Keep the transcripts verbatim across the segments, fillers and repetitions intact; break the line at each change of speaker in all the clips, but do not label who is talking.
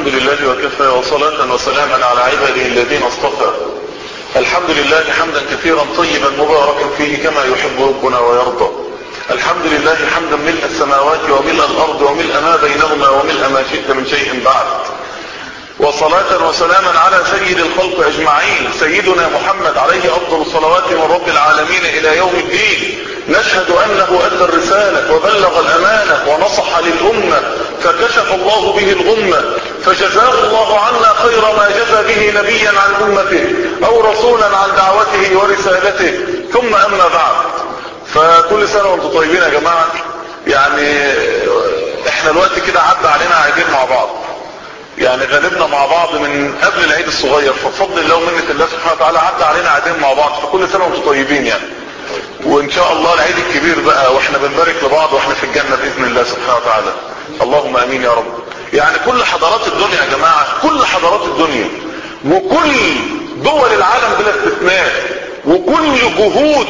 الحمد لله وكفى وصلاة وسلاما على عباده الذين اصطفى. الحمد لله حمدا كثيرا طيبا مباركا فيه كما يحب ربنا ويرضى. الحمد لله حمدا ملء السماوات وملء الارض وملء ما بينهما وملء ما شئت من شيء بعد. وصلاة وسلاما على سيد الخلق اجمعين سيدنا محمد عليه افضل الصلوات من رب العالمين الى يوم الدين. نشهد انه ادى الرسالة وبلغ الامانة ونصح للامة فكشف الله به الغمة، فجزاه الله عنا خير ما جزى به نبيا عن امته او رسولا عن دعوته ورسالته. ثم اما بعد، فكل سنة وانتم طيبين يا جماعة. يعني احنا الوقت كده عدى علينا عايزين مع بعض، يعني غالبنا مع بعض من قبل العيد الصغير، فبفضل الله ومنة الله سبحانه وتعالى عدى علينا عايزين مع بعض، فكل سنة وانتم طيبين يعني. وان شاء الله العيد الكبير بقى واحنا بنبارك لبعض واحنا في الجنة باذن الله سبحانه وتعالى. اللهم امين يا رب. يعني كل حضارات الدنيا يا جماعة، كل حضارات الدنيا وكل دول العالم بلا استثناء وكل جهود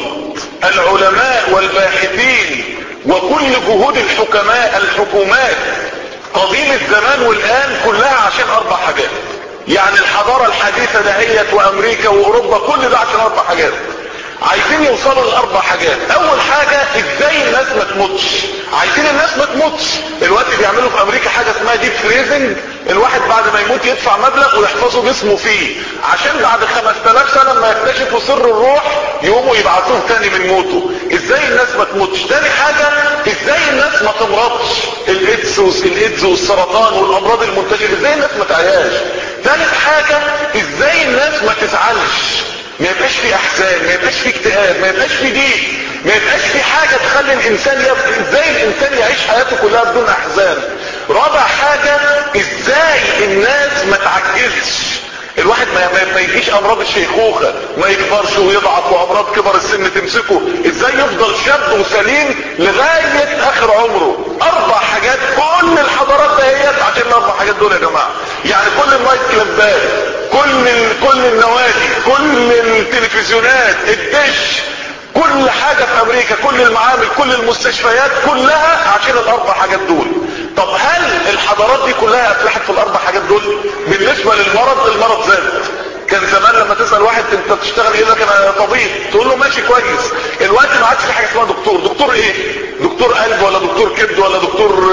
العلماء والباحثين وكل جهود الحكماء الحكومات قديم الزمان والآن كلها عشان أربع حاجات. يعني الحضارة الحديثة دهيت وأمريكا وأوروبا كل ده عشان أربع حاجات. عايزين يوصلوا لأربع حاجات. أول حاجة إزاي الناس ما تموتش. عايزين الناس ما تموتش. الوقت بيعملوا في أمريكا حاجة اسمها ديب فريزنج، الواحد بعد ما يموت يدفع مبلغ ويحفظوا جسمه فيه عشان بعد خمسة آلاف سنة لما يكتشفوا سر الروح يقوموا يبعثوه تاني من موته. ازاي الناس ما تموتش. تاني حاجة ازاي الناس ما تمرضش، الايدز الايدز والسرطان والامراض المنتشرة ازاي الناس ما تعياش. تالت حاجة ازاي الناس ما تزعلش، ما يبقاش في احزان، ما يبقاش في اكتئاب، ما يبقاش في ضيق، ما يبقاش في حاجة تخلي الانسان يبقى ازاي الانسان يعيش حياته كلها بدون احزان. رابع حاجة ازاي الناس ما تعجزش، الواحد ما, ما يجيش امراض الشيخوخة، ما يكبرش ويضعف وامراض كبر السن تمسكه، ازاي يفضل شاب وسليم لغاية اخر عمره. اربع حاجات كل الحضارات دهيت عشان الاربع حاجات دول يا جماعة. يعني كل النايت كلابات، كل كل النوادي، كل التلفزيونات، الدش، كل حاجة في امريكا، كل المعامل، كل المستشفيات كلها عشان الاربع حاجات دول. طب هل الحضارات دي كلها افلحت في الاربع حاجات دول؟ بالنسبة للمرض، المرض زاد. كان زمان لما تسأل واحد انت بتشتغل ايه لك انا طبيب، تقول له ماشي كويس. الوقت ما عادش في حاجة اسمها دكتور. دكتور ايه؟ دكتور قلب ولا دكتور كبد ولا دكتور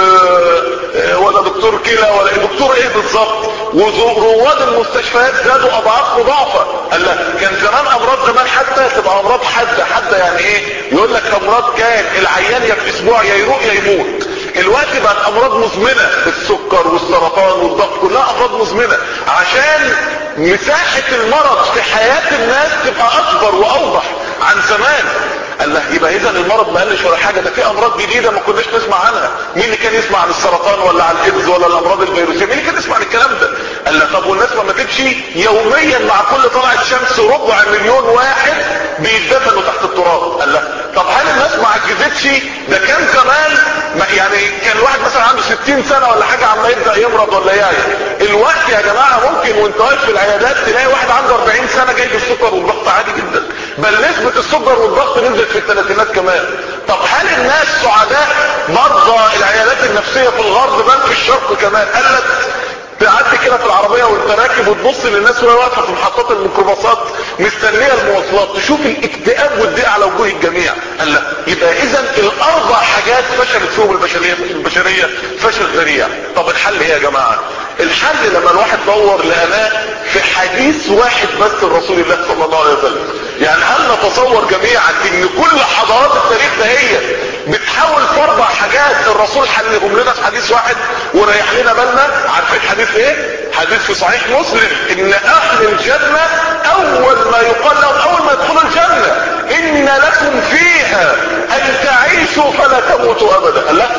آه ولا دكتور كلى ولا دكتور ايه بالظبط. ورواد المستشفيات زادوا اضعاف مضاعفة. قال لك كان زمان امراض زمان حتى تبقى امراض حادة. حادة يعني ايه؟ يقول لك امراض كان العيان يا في اسبوع يا يروق يا يموت. الوقت بقت امراض مزمنة، السكر والسرطان والضغط كلها امراض مزمنة عشان مساحة المرض في حياة الناس تبقى اكبر واوضح عن زمان. قال له يبقى اذا المرض ما قالش ولا حاجة، ده في امراض جديدة ما كناش نسمع عنها. مين اللي كان يسمع عن السرطان ولا عن الايدز ولا الامراض الفيروسية؟ مين اللي كان يسمع عن الكلام ده؟ قال له طب والناس ما ماتتش؟ يوميا مع كل طلعة شمس ربع مليون واحد بيتدفنوا تحت التراب. قال له طب هل الناس ما عجزتش؟ ده كان زمان يعني كان الواحد مثلا عنده ستين سنة ولا حاجة عما يبدأ يمرض ولا يعي. الوقت يا جماعة ممكن وانت واقف في العيادات تلاقي واحد عنده اربعين سنة جاي بالسكر والضغط عادي جدا، بل نسبة السكر والضغط نزلت في الثلاثينات كمان. طب هل الناس سعداء؟ مرضى العيادات النفسية في الغرب بل في الشرق كمان قلت. تعدي كده في العربية وانت راكب وتبص للناس وهي واقفة في محطات الميكروباصات مستنية المواصلات، تشوف الاكتئاب والضيق على وجوه الجميع. قال لا يبقى اذا الاربع حاجات فشلت فيهم البشرية البشرية فشل ذريع. طب الحل ايه يا جماعة؟ الحل لما الواحد دور لقناه في حديث واحد بس الرسول الله صلى الله عليه وسلم. يعني هل نتصور جميعا ان كل حضارات التاريخ ده هي بتحاول في اربع حاجات الرسول حلهم لنا في حديث واحد وريح لنا بالنا؟ عارفين حديث ايه؟ حديث في صحيح مسلم ان اهل الجنة اول ما يقال لهم اول ما يدخلوا الجنة ان لكم فيها ان تعيشوا فلا تموتوا ابدا. لا،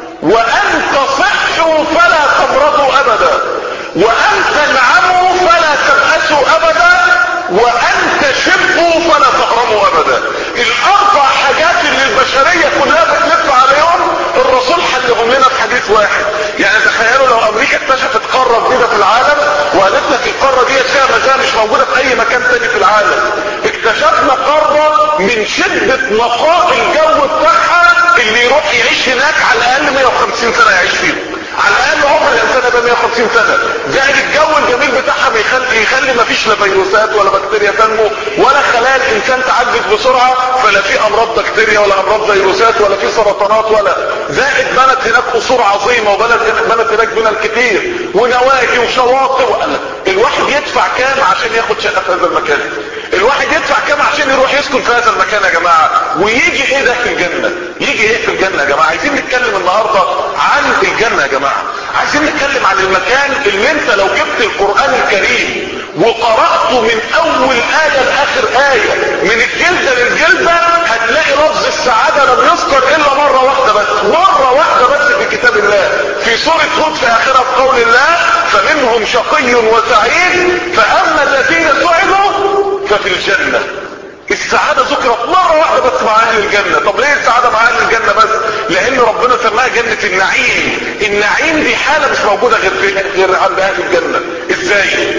وان تصحوا فلا تمرضوا ابدا، وان تنعموا فلا تبأسوا ابدا، وان تشبوا فلا تهرموا ابدا. الاربع حاجات اللي البشرية كلها بتلف عليهم الرسول حلهم لنا في حديث واحد. يعني تخيلوا لو امريكا اكتشفت قارة جديدة في العالم وقالت لك القارة دي فيها مزايا مش موجودة في اي مكان تاني في العالم. اكتشفنا قارة من شدة نقاء الجو بتاعها اللي يروح يعيش هناك على الاقل مية وخمسين سنة يعيش فيهم، على الاقل عمر الانسان يبقى مية وخمسين سنة، زائد الجو الجميل بتاعها بيخلي يخلي ما فيش لا فيروسات ولا بكتيريا تنمو ولا خلايا الانسان تعدد بسرعة، فلا في امراض بكتيريا ولا امراض فيروسات ولا في سرطانات ولا، زائد بنت هناك قصور عظيمة وبنت بنت هناك بنى كتير ونوادي وشواطئ وقال الواحد يدفع كام عشان ياخد شقة في هذا المكان؟ الواحد يدفع كام عشان يروح يسكن في هذا المكان يا جماعة؟ ويجي ايه ده في الجنة؟ يجي ايه في الجنة يا جماعة؟ عايزين نتكلم النهاردة عن الجنة يا جماعة، عايزين نتكلم عن المكان اللي انت لو جبت القرآن الكريم وقرأته من اول آية لاخر آية من الجلدة للجلدة هتلاقي لفظ السعادة لم يذكر الا مرة واحدة بس، مرة واحدة بس في كتاب الله، في سورة هود في اخرها في قول الله فمنهم شقي وسعيد فاما الذين سعدوا ففي الجنة. السعادة ذكرت مرة واحدة بس مع اهل الجنة. طب ليه السعادة مع اهل الجنة بس؟ لان ربنا سماها جنة النعيم. النعيم دي حالة مش موجودة غير في غير عند اهل الجنة. ازاي؟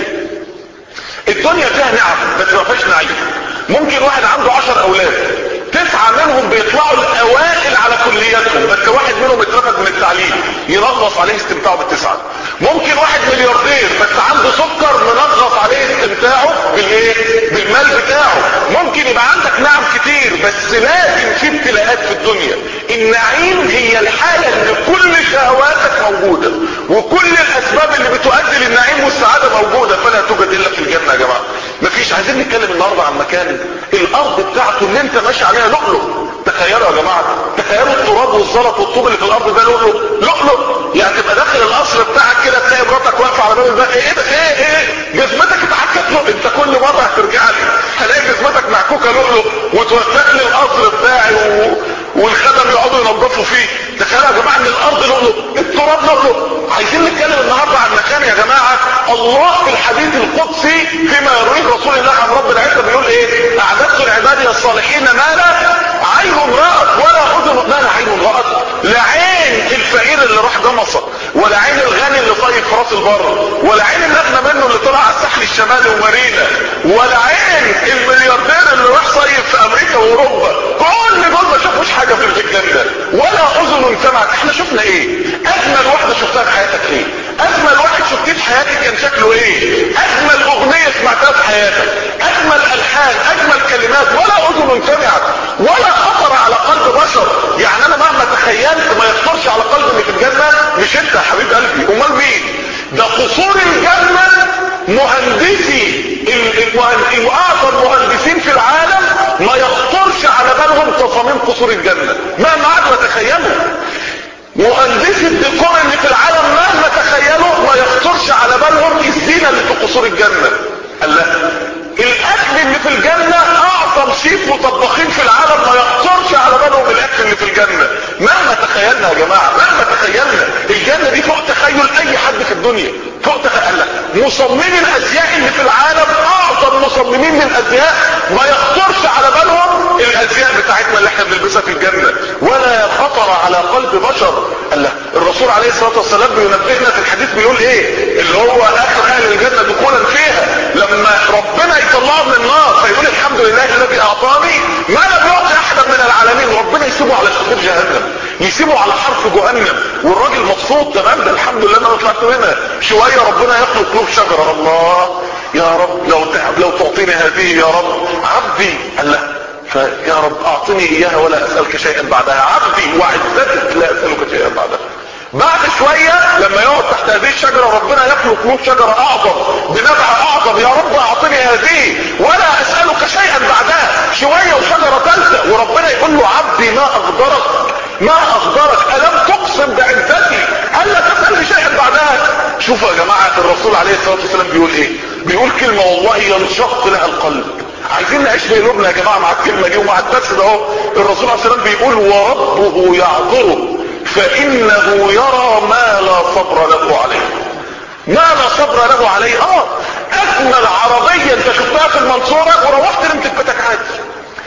الدنيا فيها نعم بس ما فيهاش نعيم. ممكن واحد عنده عشر اولاد، تسعة منهم بيطلعوا الاوائل على كلياتهم بس واحد منهم اترفد من التعليم، ينغص عليه استمتاعه بالتسعة. ممكن واحد ملياردير بس عنده سكر منغص عليه استمتاعه بالايه؟ بالمال بتاعه. ممكن يبقى عندك نعم كتير بس لازم في ابتلاءات في الدنيا. النعيم هي الحالة اللي كل شهواتك موجودة وكل الاسباب اللي بتؤدي للنعيم والسعادة موجودة، فلا توجد الا في الجنة يا جماعة. مفيش. عايزين نتكلم النهاردة عن مكان الارض بتاعته اللي انت ماشي عليها لؤلؤ. تخيلوا يا جماعة، تخيلوا التراب والزلط والطوب اللي في الارض ده لؤلؤ لؤلؤ. يعني تبقى داخل القصر بتاعك كده تلاقي مراتك واقفة على باب الباب، ايه ده ايه ايه جزمتك اتعكت لؤلؤ. انت كل مرة هترجع لي هلاقي جزمتك معكوكة لؤلؤ وتوسخ لي القصر بتاعي و... والخدم يقعدوا ينظفوا فيه. تخيلوا يا جماعة ان الارض لؤلؤ، التراب لؤلؤ. عايزين نتكلم النهاردة عن مكان يا جماعة الله في الحديث القدسي فيما يرويه رسول الله عن رب العزة بيقول ايه؟ اعددت لعبادي الصالحين ما لا عين رأت ولا اذن، ما لا عين رأت، لا عين الفقير اللي راح جمصة، ولا عين الغني اللي طيب في راس البر، ولا عين المغنى منه اللي طلع على الساحل الشمالي ومارينا، ولا عين الملياردير اللي راح صيف في امريكا واوروبا. كل دول ما شافوش حاجة في الجنة، ولا اذن سمعت. احنا شفنا ايه؟ اجمل واحدة شفتها في حياتك ايه؟ اجمل واحد شفتيه في حياتك كان شكله ايه؟ اجمل اغنية سمعتها في حياتك، اجمل الحان، اجمل كلمات، ولا اذن سمعت ولا خطر على قلب بشر. يعني انا مهما تخيلت ما يخطرش على قلبي اللي في الجنة. مش انت يا حبيب قلبي، امال مين؟ ده قصور الجنة مهندسي الاعظم مهندسين في العالم ما يخطرش على بالهم تصاميم قصور الجنة مهما قعدوا يتخيلوا. مهندسي الديكور اللي في العالم مهما تخيلوا ما يخطرش على بالهم الزينة اللي في قصور الجنة. الله، الاكل اللي في الجنة اعظم شيف وطباخين في العالم ما يخطرش على بالهم الاكل اللي في الجنة مهما تخيلنا يا جماعة. مهما تخيلنا الجنة دي فوق تخيل اي حد في الدنيا، فوق تخيل. مصممين الازياء اللي في العالم اعظم مصممين للازياء ما يخطرش على بالهم الازياء بتاعتنا اللي احنا بنلبسها في الجنة، ولا خطر على قلب بشر. الله، الرسول عليه الصلاة والسلام بينبهنا في الحديث بيقول ايه اللي هو اخر اهل الجنة دخولا فيها لما ربنا يطلعه من النار فيقول الحمد لله الذي اعطاني ما لم يعطي احدا من العالمين. ربنا يسيبه على شفير جهنم، يسيبه على حرف جهنم، والراجل مبسوط تمام، ده الحمد لله انا طلعت منها. شويه ربنا يخلق قلوب شجره. الله يا رب لو لو تعطيني هذه يا رب عبدي. الله، فيا رب اعطني اياها ولا اسالك شيئا بعدها، عبدي وعزتك لا اسالك شيئا بعدها. بعد شوية لما يقعد تحت هذه الشجرة ربنا يخلق له شجرة اعظم بنبع اعظم، يا رب اعطني هذه ولا اسألك شيئا بعدها. شوية وشجرة ثالثة وربنا يقول له عبدي ما اغدرك ما اغدرك الم تقسم بعزتي الا تسألني شيئا بعدها. شوفوا يا جماعة الرسول عليه الصلاة والسلام بيقول ايه؟ بيقول كلمة والله ينشق لها القلب. عايزين نعيش في قلوبنا يا جماعة مع الكلمة دي ومع الدرس ده اهو. الرسول عليه الصلاة والسلام بيقول وربه يعذره فانه يرى ما لا صبر له عليه. ما لا صبر له عليه. اه اجمل عربية انت شفتها في المنصورة وروحت نمت في بيتك عادي.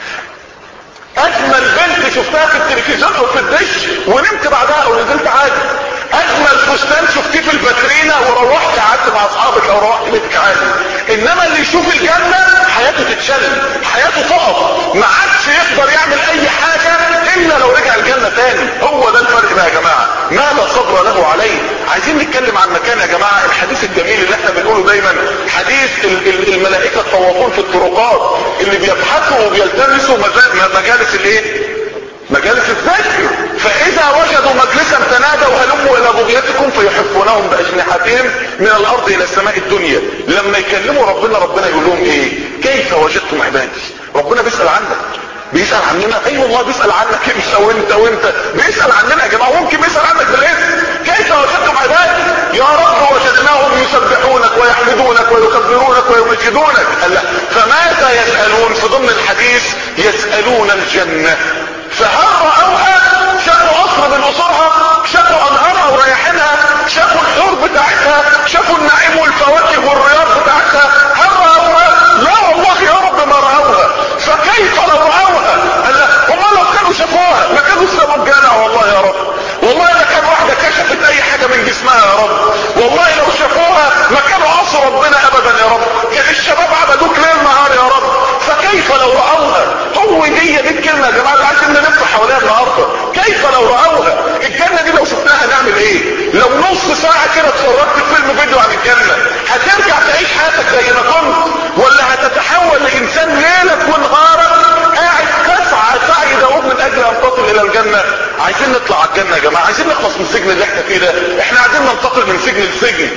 اجمل بنت شفتها في التلفزيون او في الدش ونمت بعدها او نزلت عادي. اجمل فستان شفتيه في الباترينا وروحت قعدت مع اصحابك او روحت بيتك عادي. انما اللي يشوف الجنة حياته تتشل، حياته تقف، ما عادش يقدر يعمل اي حاجة الا لو رجع الجنة تاني. هو ده الفرق بقى يا جماعة. ما لا صبر له عليه. عايزين نتكلم عن مكان يا جماعة الحديث الجميل اللي احنا بنقوله دايما، حديث الملائكة الطوافون في الطرقات اللي بيبحثوا وبيلتمسوا مجالس الايه؟ مجالس الذكر. فاذا وجدوا مجلسا تنادوا هلموا الى بغيتكم فيحفونهم باجنحتهم من الارض الى السماء الدنيا. لما يكلموا ربنا ربنا يقول لهم ايه؟ كيف وجدتم عبادي؟ ربنا بيسأل عنك، بيسأل عننا. اي أيوة والله بيسأل عنك انت وانت وانت، بيسأل عننا يا جماعة، ممكن بيسأل عنك بالاسم. كيف وجدتم عبادي؟ يا رب وجدناهم يسبحونك ويحمدونك ويكبرونك ويمجدونك. الله. فماذا يسألون؟ في ضمن الحديث يسألون الجنة. فهل رأوها؟ شافوا قصر من قصورها، شافوا انهارها وريحانها، شافوا الحور بتاعتها، شافوا النعيم والفواكه والرياض بتاعتها. هل رأوها؟ لا والله يا رب ما رأوها. فكيف لو رأوها؟ هم لو كانوا شافوها ما كانوا سابوا الجنة. والله يا رب، والله ما كان واحدة كشفت اي حاجة من جسمها يا رب، والله لو شافوها ما كانوا عصوا ربنا ابدا يا رب. كان الشباب عبدوك ليل نهار يا رب. فكيف لو رأوها؟ هو دي دي الكلمة يا جماعة اللي عايزين نلف حواليها النهارده. كيف لو رأوها؟ الجنة دي لو شفناها نعمل ايه؟ لو نص ساعة كده اتفرجت في فيلم فيديو عن الجنة هترجع تعيش حياتك زي ما كنت، ولا هتتحول لانسان ليلك ونهارك قاعد تسعى سعي دؤوب من اجل ان تصل الى الجنة؟ عايزين نطلع على الجنة يا جماعة، عايزين نخلص من السجن اللي احنا فيه ده. احنا عايزين ننتقل من سجن لسجن.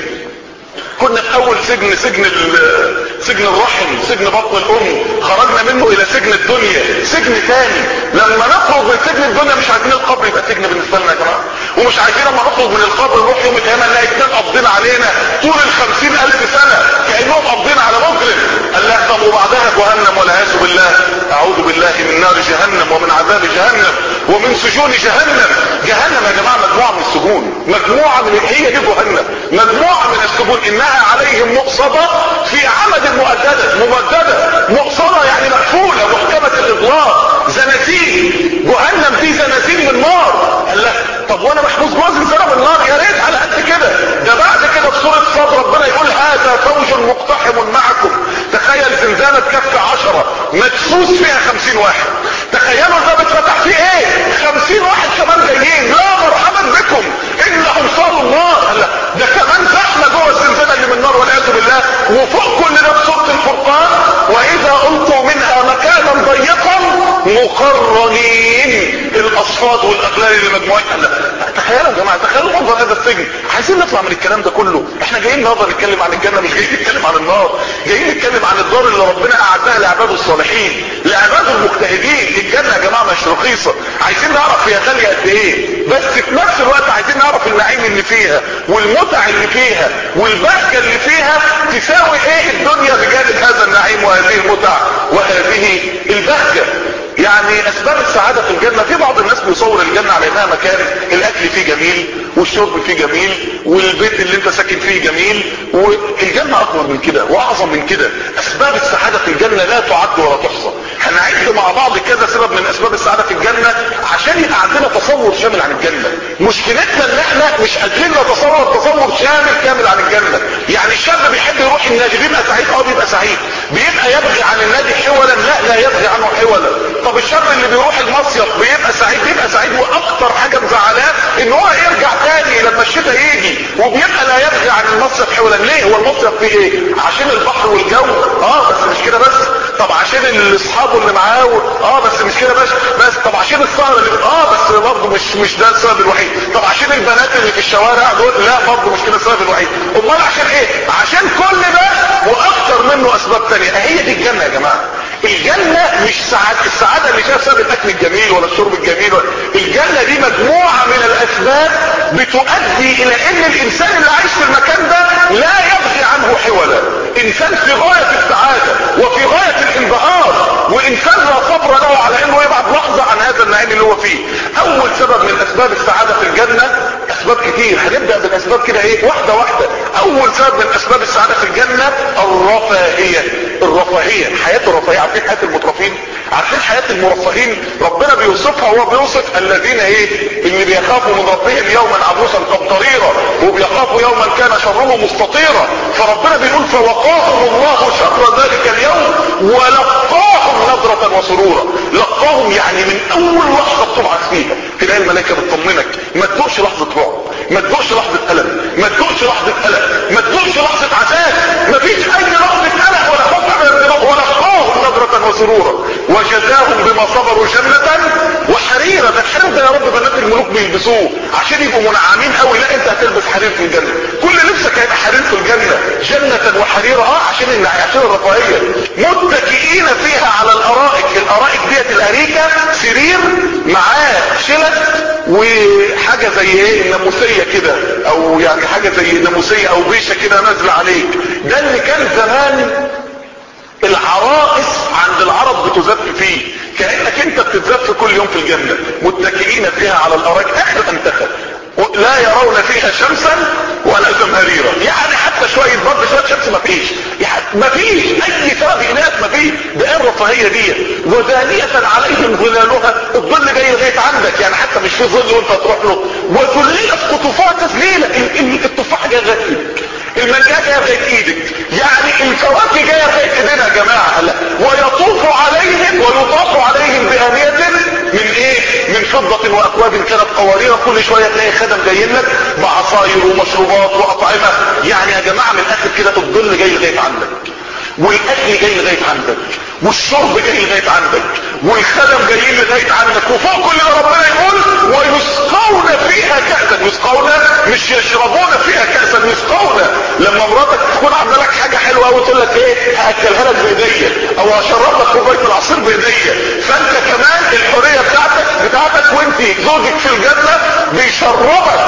كنا في اول سجن سجن سجن الرحم، سجن بطن الام، خرجنا منه الى سجن الدنيا، سجن ثاني. لما نخرج من سجن الدنيا مش عايزين القبر يبقى سجن بالنسبه لنا يا جماعه، ومش عايزين لما نخرج من القبر نروح يوم القيامه نلاقي اتنين قابضين علينا طول الخمسين الف سنه كانهم قابضين على مجرم. قال لا يحكم وبعدها جهنم والعياذ بالله. اعوذ بالله من نار جهنم ومن عذاب جهنم ومن سجون جهنم. جهنم يا جماعه مجموعه من السجون، مجموعه من هي دي جهنم، مجموعه من السجون انها عليهم مقصده في عمد مؤدده ممدده. مقصده يعني مقفوله محكمه الاغلاق، زنازين. جهنم دي زنازين من نار. قال لك طب وانا محبوس جوه زنزانه من نار؟ يا ريت على قد كده. ده بعد كده في سوره صاد ربنا يقول هذا فوج مقتحم معكم. تخيل زنزانه تكفي عشرة مدسوس فيها خمسين واحد. تخيلوا الباب اتفتح فيه ايه؟ خمسين واحد كمان جايين. لا مرحبا بكم انهم صاروا النار. قال لك ده كمان زحمه جوه الزنزانه اللي من نار والعياذ بالله. وفوق كل ده في سوره الفرقان واذا القوا منها مكانا ضيقا مقرنين الاصفاد والاغلال اللي مجموعتها. لا تخيلوا يا جماعه، تخيلوا منظر هذا السجن. عايزين نطلع من الكلام ده كله. احنا جايين النهارده نتكلم عن الجنه، مش جايين نتكلم عن النار. جايين نتكلم عن الدار اللي ربنا اعدها لعباده الصالحين، لعباده المجتهدين. الجنه يا جماعه مش رخيصه. عايزين نعرف هي غاليه قد ايه، بس في نفس الوقت عايزين نعرف النعيم اللي فيها والمتع اللي فيها والبهجه اللي فيها تساوي ايه الدنيا بجانب هذا النعيم وهذه المتع وهذه البهجه. يعني اسباب السعادة في الجنة، في بعض الناس بيصور الجنة على انها مكان الاكل فيه جميل والشرب فيه جميل والبيت اللي انت ساكن فيه جميل. والجنة اكبر من كده واعظم من كده. اسباب السعادة في الجنة لا تعد ولا تحصى. هنعد مع بعض كذا سبب من اسباب السعادة في الجنة عشان يبقى عندنا تصور شامل عن الجنة. مشكلتنا ان احنا مش قادرين نتصور تصور شامل كامل عن الجنة. يعني الشاب بيحب يروح النادي بيبقى سعيد، اه بيبقى سعيد. بيبقى يبغي عن النادي حولا، لا لا يبغي عنه حولا. طب الشاب اللي بيروح المصيف بيبقى سعيد، بيبقى سعيد. واكتر حاجة مزعلاه ان هو يرجع تاني لما الشتاء يجي وبيبقى لا يبغي عن المصيف حولا. ليه؟ هو المصيف فيه ايه؟ عشان البحر والجو، اه بس مش كده بس. طب عشان اصحابه اللي معاه، اه بس مش كده بس. بس طب عشان السهر اللي اه بس برضه مش مش ده السبب الوحيد. طب عشان البنات اللي في الشوارع دول، لا برضه مش كده السبب الوحيد. امال عشان ايه؟ عشان كل ده واكتر منه اسباب تانية. هي دي الجنة يا جماعة. الجنة مش سعادة، السعادة اللي فيها بسبب الاكل الجميل ولا الشرب الجميل ولا. الجنة دي مجموعة من الاسباب بتؤدي الى ان الانسان اللي عايش في المكان ده لا يبغي عنه حولا. انسان في غاية السعادة وفي غاية الانبهار، وانسان لا صبر له على انه يبعد لحظة عن هذا النعيم اللي هو فيه. اول سبب من اسباب السعادة في الجنة، اسباب كتير هنبدأ بالاسباب كده ايه واحدة واحدة. اول سبب من اسباب السعادة في الجنة الرفاهية. الرفاهية، حياة الرفاهية. عارفين حياة المترفين؟ عارفين حياة المرفهين؟ ربنا بيوصفها وهو بيوصف الذين ايه اللي بيخافوا من ربهم يوما عبوسا قمطريرا وبيخافوا يوما كان شره مستطيرا. فربنا بيقول فوقاهم الله شر ذلك اليوم ولقاهم نظرة وسرورا. لقاهم يعني من اول لحظة بتبعث فيها تلاقي الملائكة بتطمنك، ما تدوقش لحظة رعب، يلبسوه عشان يبقوا منعمين قوي، لا انت هتلبس حرير في الجنة، كل لبسك هيبقى حرير في الجنة، جنة وحريرة، اه عشان عشان الرفاهية. متكئين فيها على الارائك، الارائك ديت الاريكة سرير معاه شلت وحاجة زي ايه ناموسية كده، او يعني حاجة زي ناموسية او بيشة كده نازلة عليك. ده اللي كان زمان العرائس عند العرب بتزف فيه، كأنك انت بتتزف كل يوم في الجنة. متكئين فيها على الارائك اخر انتخب، لا يرون فيها شمسا ولا زمهريرا، يعني حتى شوية برد شوية شمس ما فيش، يعني ما فيش اي سبب اناث ما فيش. ده ايه الرفاهية دي؟ ودانية عليهم ظلالها، الظل جاي لغاية عندك، يعني حتى مش في ظل وانت تروح له. وذللت قطوفها تذليلا، التفاح جاي لغاية ايدك، المانجا جايه لغايه ايدك، يعني الفواكه جايه لغايه ايدينا يا جماعه. لا ويطوف عليهم ويطاف عليهم بآنية من ايه؟ من فضة واكواب كانت قوارير، كل شويه تلاقي خدم جايين لك بعصاير ومشروبات واطعمه. يعني يا جماعه من الاخر كده الظل جاي لغايه عندك، والاكل جاي لغايه عندك، والشرب جاي لغايه عندك، والخدم جايين لغايه عندك، وفوق كل ده ربنا يقول ويسقون فيها كأسا. يسقون مش يشربون فيها كأسا، يسقون. لما مراتك تكون عامله لك حاجه حلوه قوي تقول لك ايه هاكلها لك بايديا او هشرب لك كوبايه العصير بايديا، فانت كمان الحريه بتاعتك بتاعتك وانت زوجك في الجنه بيشربك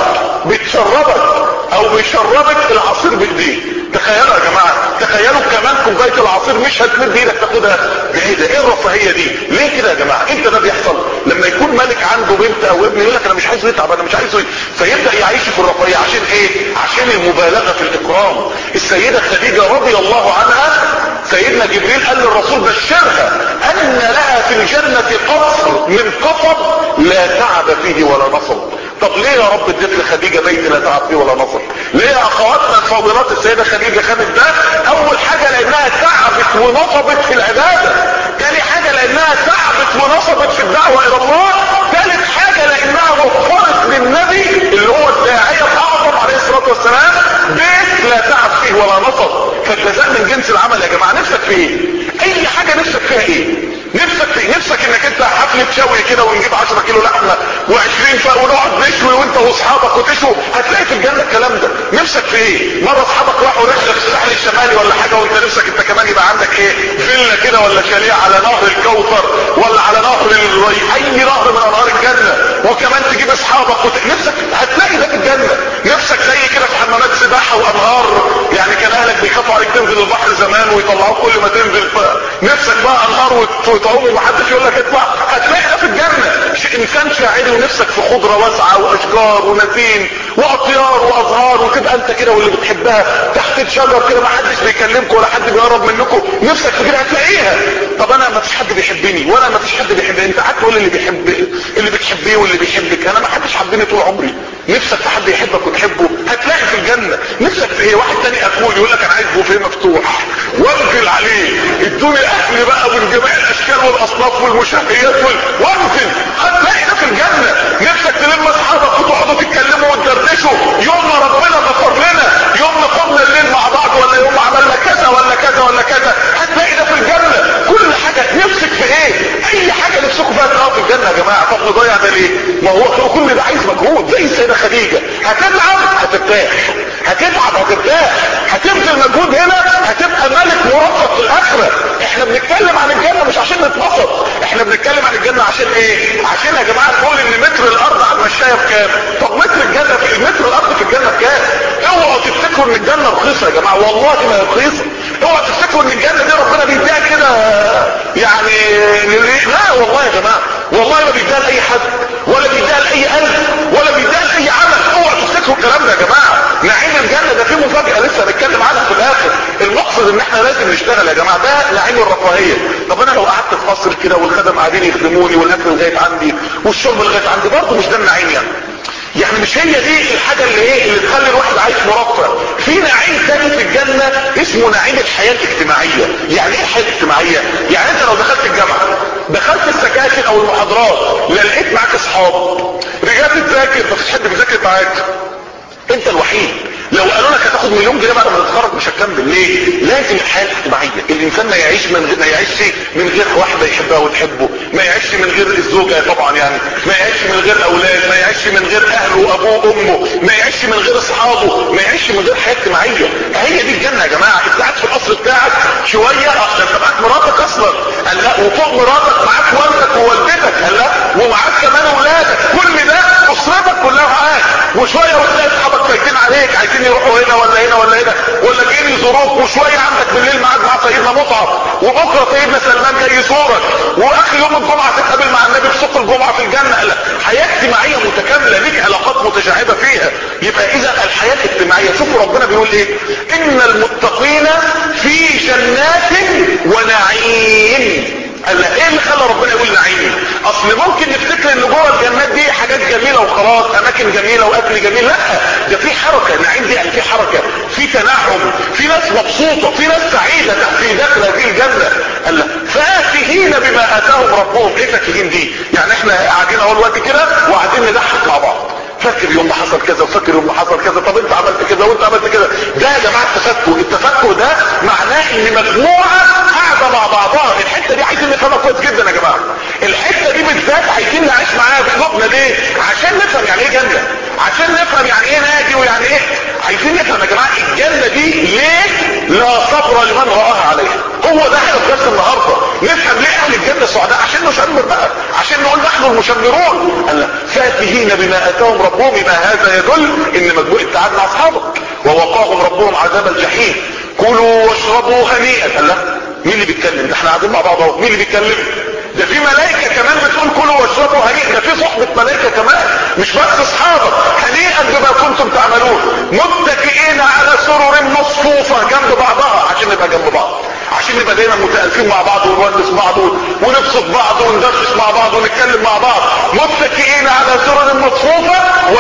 بتشربك او بيشربك العصير بايديه. تخيلوا يا جماعه، تخيلوا كمان كوبايه العصير مش هتمد ايدك تاخدها بايدك. ايه الرفاهيه دي؟ ليه كده يا جماعه؟ انت ده بيحصل لما يكون ملك عنده بنت او ابن يقول لك انا مش عايزه يتعب، انا مش عايزه، فيبدا يعيش في الرفاهيه. عشان ايه؟ عشان المبالغه في الاكرام. السيده خديجه رضي الله عنها سيدنا جبريل قال للرسول بشرها ان لها في الجنه قصر من قصب لا تعب فيه ولا نصب. طب ليه يا رب اديت لخديجه بيت لا تعب فيه ولا نصب؟ ليه يا اخواتنا الفاضلات السيده خديجه خدت ده؟ اول حاجه لانها تعبت ونصبت في العباده، تاني حاجه لانها تعبت ونصبت في الدعوه الى الله، ثالث حاجه لانها وفرت للنبي اللي هو الداعيه الاعظم عليه الصلاه والسلام بيت لا تعب فيه ولا نصب. فالجزاء من جنس العمل يا جماعه. نفسك في ايه؟ اي حاجه نفسك فيها ايه؟ نفسك في نفسك انك انت حفله شوي كده ونجيب عشرة كيلو لحمه وعشرين فوق ونقعد نشوي وانت واصحابك وتشوي، هتلاقي في الجنه الكلام ده. نفسك في ايه؟ مره اصحابك راحوا رحله في الساحل الشمالي ولا حاجه وانت نفسك انت كمان يبقى عندك ايه؟ فيلا كده ولا شاليه على نهر الكوثر ولا على نهر الري، اي نهر من انهار الجنه، وكمان تجيب اصحابك وت... نفسك هتلاقي ده في الجنه. نفسك زي كده في حمامات سباحه وانهار، يعني كان اهلك بيخافوا عليك تنزل البحر زمان ويطلعوك كل ما تنزل، نفسك بقى انهار وتعوم ومحدش يقول لك اطلع، هتلاقي ده في الجنه. انسان شاعري ونفسك في خضره واسعه واشجار ونسيم واطيار وازهار، وتبقى انت كده واللي بتحبها تحت شجر كده ما حدش بيكلمكم ولا حد بيقرب منكم، نفسك في كده هتلاقيها. طب انا ما فيش حد بيحبني ولا ما فيش حد بيحبني، انت قاعد تقول اللي بيحب اللي بتحبيه واللي بيحبك، انا ما حدش حبني طول عمري. نفسك في حد يحبك وتحبه هتلاقي في الجنه. نفسك في ايه؟ واحد تاني اكول يقول لك انا عايز بوفيه مفتوح وانزل عليه ادوني اكل بقى من جميع الاشكال والاصناف والمشهيات وال... وانزل، هتلاقي ده في الجنه. نفسك تلم اصحابك وتقعدوا تتكلموا وتدردشوا، يوم ما ربنا غفر لنا، يوم ما قمنا الليل مع بعض، ولا يوم ما عملنا كذا ولا كذا ولا كذا، هتلاقي ده في الجنه. كل حاجه نفسك في ايه؟ اي حاجه نفسكم فيها تلاقوها في الجنه يا جماعه. طب نضيع ده ليه؟ ما هو كل ده عايز مجهود. زي السيده خديجه، هتتعب هترتاح، هتتعب هترتاح، هتبذل مجهود هنا هتبقى ملك مرفق في الاخره. احنا بنتكلم عن الجنه مش عشان نتبسط، احنا بنتكلم عن الجنه عشان ايه؟ عشان يا جماعه نقول ان متر الارض على المشايه بكام؟ طب متر الجنه في متر الارض في الجنه بكام؟ اوعوا تفتكروا ان الجنه رخيصه يا جماعه، والله ما هي رخيصه. اوعوا تفتكروا ان الجنه دي ربنا بيديها كده يعني، لا والله يا جماعه، والله ما بيديها لاي حد ولا بيديها لاي قلب ولا بيديها لاي عمل. اوعوا تفتكروا الكلام ده يا جماعه. نعيم الجنه ده فيه مفاجاه لسه هنتكلم عنها في الاخر. المقصد ان احنا لازم نشتغل يا جماعه، ده نعيم الرفاهيه. طب انا لو قعدت في قصر كده والخدم قاعدين يخدموني والاكل لغايه عندي والشرب لغايه عندي، برضه مش ده النعيم يعني. يعني مش هي دي الحاجه اللي ايه اللي تخلي الواحد عايش مرفه. في نعيم تاني في الجنه اسمه نعيم الحياه الاجتماعيه. يعني ايه الحياه الاجتماعيه؟ يعني انت لو دخلت الجامعه، دخلت السكاشن او المحاضرات، لا لقيت معاك اصحاب، رجعت تذاكر مفيش حد بيذاكر معاك، انت الوحيد. لو قالوا لك هتاخد مليون جنيه بعد ما تتخرج مش هتكمل. ليه؟ لازم الحياه الاجتماعيه، الانسان ما يعيش من غير ما يعيش من غير واحده يحبها وتحبه، ما يعيش من غير الزوجه طبعا يعني، ما يعيش من غير اولاد، ما يعيش من غير اهله وابوه وامه، ما يعيش من غير اصحابه، ما يعيش من غير حياه اجتماعيه. هي دي الجنه يا جماعه. انت قاعد في القصر بتاعك شويه، ده انت معاك مراتك اصلا، قال لا، وفوق مراتك معاك والدك ووالدتك، قال لا، ومعاك كمان اولادك، كل ده اسرتك كلها معاك، وشويه وتلاقي اصحابك فايتين عليك عايزين يروحوا هنا ولا هنا ولا هنا ولا جايين يزوروك، وشويه عندك بالليل معاك مع سيدنا مصعب، وبكره سيدنا سلمان جاي يزورك، واخر يوم الجمعه تتقابل مع النبي في سوق الجمعه في الجنه. قال حياه اجتماعيه متكامله، ليك علاقات متشعبه فيها. يبقى اذا الحياه الاجتماعيه، شوفوا ربنا بيقول ايه، ان المتقين في جنات ونعيم. قال لا، ايه اللي خلى ربنا يقول نعيم؟ اصل ممكن نفتكر ان جوه الجنات دي حاجات جميله وخلاص، اماكن جميله واكل جميل. لا، ده في حركه. نعيم دي يعني في حركه، في تنعم، في ناس مبسوطه، في ناس سعيده في داخل هذه الجنه. قال لا، فاكهين بما اتاهم ربهم. ايه فاكهين دي؟ يعني احنا قاعدين اهو الوقت كده وقاعدين نضحك مع بعض، فاكر يوم ما حصل كذا وفاكر يوم ما حصل كذا، طب انت عملت كذا وانت عملت كذا. ده يا جماعه التفكر. التفكر ده معناه ان مجموعه قاعده مع بعضها. الحته دي عايزين نفهمها كويس جدا يا جماعه. الحته دي بالذات عايزين نعيش معاها بقلوبنا. ليه؟ عشان نفهم يعني ايه جنه، عشان نفهم يعني ايه نادي ويعني ايه. عايزين نفهم يا جماعه الجنه دي ليه لا صبر لمن رآها عليها. هو ده هدف درس النهارده، نفهم ليه اهل الجنه سعداء، عشان نشمر بقى، عشان نقول نحن المشمرون. قال فاكهين بما اتاهم ربهم. يبقى هذا يدل ان مجموعه تعاد مع اصحابك. ووقاهم ربهم عذاب الجحيم. كلوا واشربوا هنيئا. قال لا، مين اللي بيتكلم؟ ده احنا قاعدين مع بعض اهو، مين اللي بيتكلم؟ ده في ملائكه كمان بتقول كلوا واشربوا هنيئا، ده في صحبه ملائكه كمان، مش بس اصحابك. هنيئا بما كنتم تعملون، متكئين على سرر مصفوفه جنب بعضها، عشان نبقى جنب بعض، عشان نبقى دايما متألفين مع بعض ونونس بعض ونبسط بعض وندردش مع بعض ونتكلم مع بعض. متكئين على سرر مصفوفه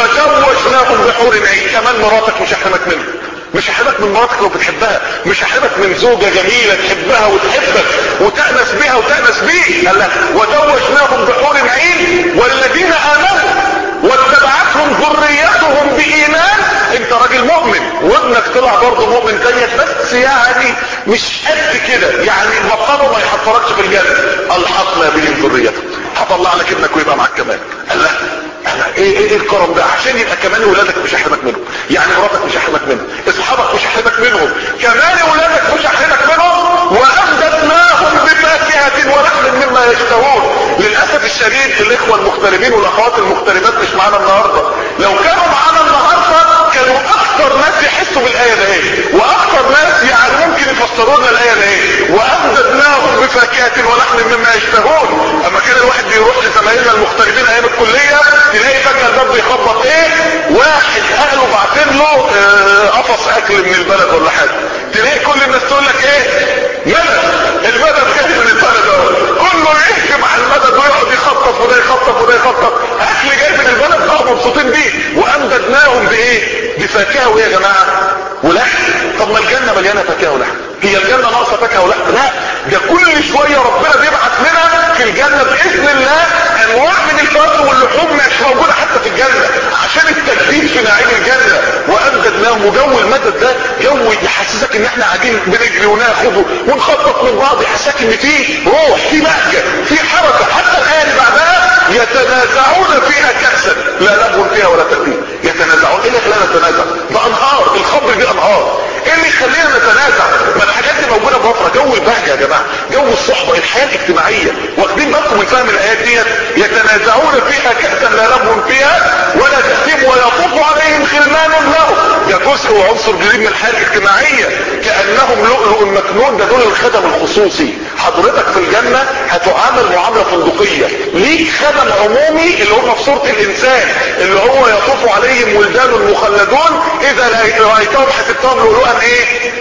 وزوجناهم بحور عين. كمان مراتك مش هحرمك منها، مش هحرمك من مراتك لو بتحبها، مش هحرمك من زوجة جميلة تحبها وتحبك وتأنس بها وتأنس بيه. قال لك وزوجناهم بحور عين والذين آمنوا واتبعتهم ذريتهم بإيمان. انت راجل مؤمن وابنك طلع برضه مؤمن زيك، بس يعني مش قد كده، يعني بطلوا ما يحفركش في الجنة. الحقنا بهم ذريتهم، هطلع لك ابنك ويبقى معاك كمان. قال لا، انا ايه ايه الكرم ده؟ عشان يبقى كمان ولادك مش هحرمك منهم، يعني مراتك مش هحرمك منهم، اصحابك مش هحرمك منهم، كمان ولادك مش هحرمك منهم. وامددناهم بفاكهه ولحم مما يشتهون. للاسف الشديد الاخوه المغتربين والاخوات المغتربات مش معانا النهارده. لو كانوا معانا النهارده كانوا اكثر ناس يحسوا بالايه ده ايه، واكثر ناس يعني ممكن يفسروا لنا الايه ده ايه. وامددناهم بفاكهه ولحم مما يشتهون. اما كان الواحد بيروح لزمايلنا المغتربين ايام الكليه تلاقي فجاه الباب بيخبط، ايه، واحد اهله بعتين له اه قفص اكل من البلد ولا حاجه، تلاقي كل الناس تقول لك ايه، مدد، المدد جاي من البلد اهو، كله يهجم على المدد ويقعد يخطف وده يخطف وده يخطف، اكل جاي من البلد اه مبسوطين بيه. وامددناهم بايه؟ بفاكهه. وايه يا جماعه؟ ولحم. طب ما الجنه مليانه فاكهه ولحم، هي الجنه ناقصه فاكهه ولحم؟ لا، ده كل شويه ربنا بيبعت لنا في الجنه باذن الله انواع من الفواكه واللحوم مش موجوده حتى في الجنه، عشان التجديد في نعيم الجنه. وامددناهم. وجو المدد ده جو يحسسك ان احنا قاعدين بنجري وناخد ونخطط من بعض، يحسسك ان في روح، في بهجه، في حركه. حتى الايه اللي بعدها يتنازعون فيها كأسا لا لغو فيها ولا تأثيم. يتنازعون. ايه اللي خلانا نتنازع؟ ده انهار، الخمر دي انهار. ايه اللي يخلينا نتنازع؟ ما الحاجات دي موجوده بوفره. جو البهجه يا جماعه، جو الصحبه، الحياه الاجتماعيه. واخدين بالكم من فهم الايات ديت؟ يتنازعون فيها كأسا لا لغو فيها ولا تأثيم ويطوف عليهم غلمان لهم. ده جزء وعنصر جديد من الحياه الاجتماعيه. كانهم لؤلؤ مكنون. ده دول الخدم الخصوصي. حضرتك في الجنه هتعامل معامله فندقيه، ليك خدم عمومي اللي هم في سوره الانسان، اللي هو يطوف عليهم ولدان مخلدون اذا رايتهم حسبتهم لؤلؤا ايه،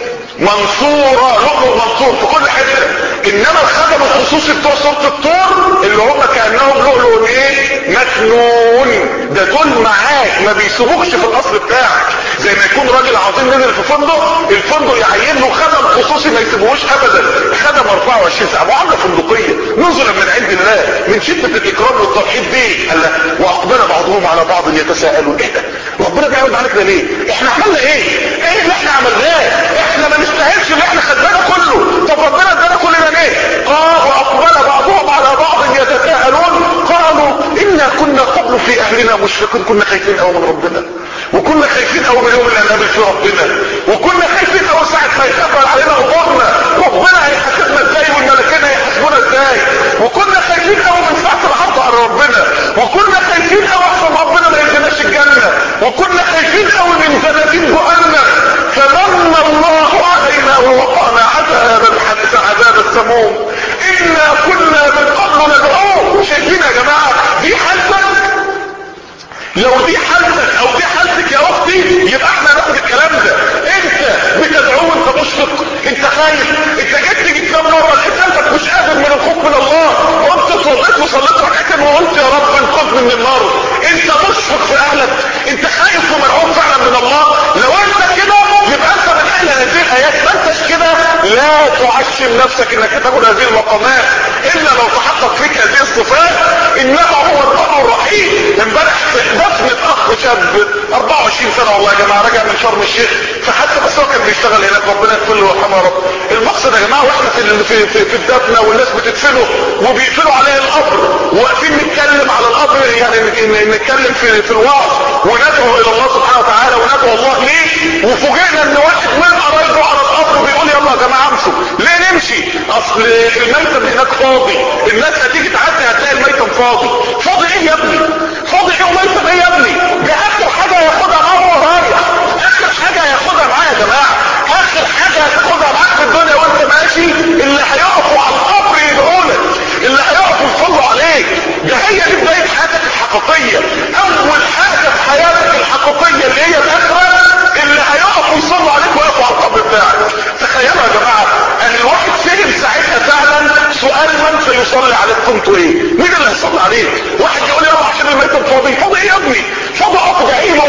منصورة. لؤلؤ منصور في كل حته. انما الخدم الخصوصي بتوع سوره الطور اللي هم كانهم لؤلؤ ايه، مكنون. ده دول معاك ما بيسيبوكش في القصر بتاعك. زي ما يكون راجل عظيم نزل في فندق، الفندق يعين له خدم خصوصي ما يسيبوهوش ابدا، خدم اربعة وعشرين ساعه، معامله فندقيه نزلا من عند الله من شده الاكرام والترحيب بيه. قال واقبل بعضهم على بعض يتساءلون. ايه ده؟ ربنا بيعمل معانا كده ليه؟ احنا عملنا ايه؟ ايه اللي احنا عملناه؟ احنا ما نستاهلش اللي احنا خدناه كله. طب ربنا ادانا كلنا ليه؟ قال واقبل بعضهم على بعض يتساءلون قالوا انا كنا قبل في اهلنا مشفقين. كنا خايفين قوي من ربنا، وكنا خايفين قوي من اليوم اللي هنقابل فيه ربنا، وكنا خايفين قوي ساعه ما يتقبل علينا امورنا ربنا هيحاسبنا ازاي والملائكه هيحاسبونا ازاي، وكنا خايفين قوي من ساعه العرض على ربنا، وكنا خايفين قوي عشان ربنا ما يديناش الجنه، وكنا خايفين قوي من زناتين جهنم. فمن الله علينا ووقانا عذاب الحدث عذاب السموم انا كنا من قبل ندعوه. شايفين يا جماعه دي حالتك؟ لو دي حالتك او دي حالتك يا اختي يبقى احنا ناخد الكلام ده. انت بتدعوه انت مشفق، انت خايف، انت جيت تيجي تنام مره لقيت قلبك مش قادر من الخوف من الله، قمت صليت وصليت ركعتين وقلت يا رب انقذني من النار. انت مشفق في اهلك، انت خايف ومرعوب فعلا من الله. لو انت كده يبقى انت من اهل هذه الايات. ما انتش كده لا تعشم نفسك انك تاخد هذه المقامات الا لو تحقق فيك هذه الصفات. انما هو البر الرحيم. امبارح دفنة اخ شاب اربعة وعشرين سنة والله يا جماعة راجع من شرم الشيخ، فحتى بس هو كان بيشتغل هناك ربنا يغفر له ويرحمه يا رب. المقصد يا جماعة واحنا في في في, في الدفنة والناس بتدفنه وبيقفلوا عليه القبر وواقفين نتكلم على القبر، يعني نتكلم في في الوعظ وندعو الى الله سبحانه وتعالى وندعو الله ليه، وفوجئنا ان واحد من قرايبه على القبر بيقول يلا يا جماعة امشوا. ليه نمشي؟ اصل الميتم هناك فاضي، الناس هتيجي تعدي هتلاقي الميتم فاضي. فاضي ايه يا ابني؟ فاضي ايه وميتم ايه يا ابني؟ ده اخر حاجة ياخدها معاه وهو رايح، اخر حاجة ياخدها معاه يا جماعة، اخر حاجة هتاخدها معاك في الدنيا وانت ماشي اللي هيقفوا على القبر يدعولك، اللي هيقفوا يصلوا عليك. ده هي دي بداية حياتك الحقيقية. اول حاجة في حياتك الحقيقية اللي هي الاخرة اللي هيقفوا يصلوا عليك ويقفوا على القبر بتاعك. تخيلوا يا جماعة ان الواحد فهم ساعتها فعلا سؤال من سيصلي عليك كنتوا ايه؟ مين اللي هيصلي عليك؟ واحد يقول يلا عشان الميتم فاضي. فاضي ايه يا ابني؟ فاضي اقف جعيله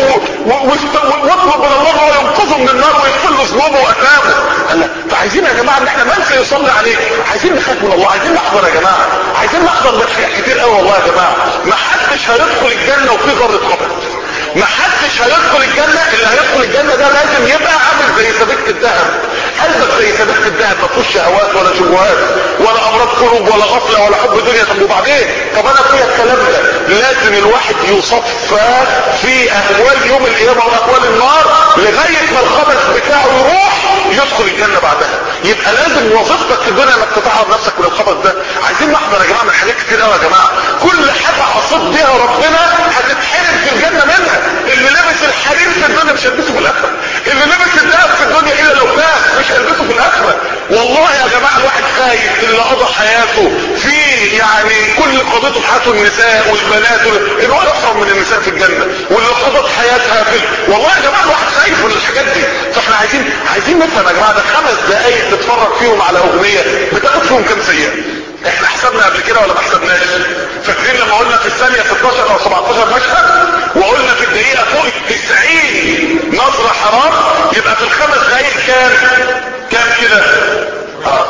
واطلب من الله هو ينقذه من النار ويغفر له ذنوبه واثامه. قال فعايزين يا جماعه ان احنا من سيصلي عليك؟ عايزين نخاف من الله، عايزين نحضر يا جماعه، عايزين نحضر من حاجات كتير قوي والله يا جماعه. ما حدش هيدخل الجنه وفي ذره خبث، ما حدش هيدخل الجنه. اللي هيدخل الجنه ده لازم يبقى عامل زي سبيكه الذهب، قلبك زي سبيكه الذهب ما فيهوش شهوات ولا شبهات ولا امراض قلوب ولا غفله ولا حب دنيا. طب وبعدين؟ طب انا فيها الكلام ده. لازم الواحد يصفى في اهوال يوم القيامه واهوال النار لغايه ما الخبث بتاعه يروح يدخل الجنه بعدها. يبقى لازم وظيفتك في الدنيا انك تطهر نفسك من الخبث ده. عايزين نحضر يا جماعه من حاجات كتير قوي يا جماعه. كل حاجه عصيت بيها ربنا هتتحرم في الجنه منها. اللي لابس الحرير في الدنيا مش هيلبسه في الاخره، اللي لابس الذهب في الدنيا الا لو فات مش هيلبسه في الاخره. والله يا جماعه الواحد خايف اللي قضى حياته في يعني كل قضيته في حياته النساء والبنات ان هو يحرم من النساء في الجنه، واللي قضت حياتها في والله يا جماعه الواحد خايف من الحاجات دي. فاحنا عايزين عايزين نفهم يا جماعه ده خمس دقائق تتفرج فيهم على اغنيه بتاخد فيهم كام سيئه؟ احنا حسبنا قبل كده ولا ما حسبناش؟ فاكرين لما قلنا في الثانيه ستاشر او سبعتاشر مشهد وقلنا في الدقيقه فوق التسعين نظره حرام، يبقى في الخمس دقائق كام كام كده؟ اه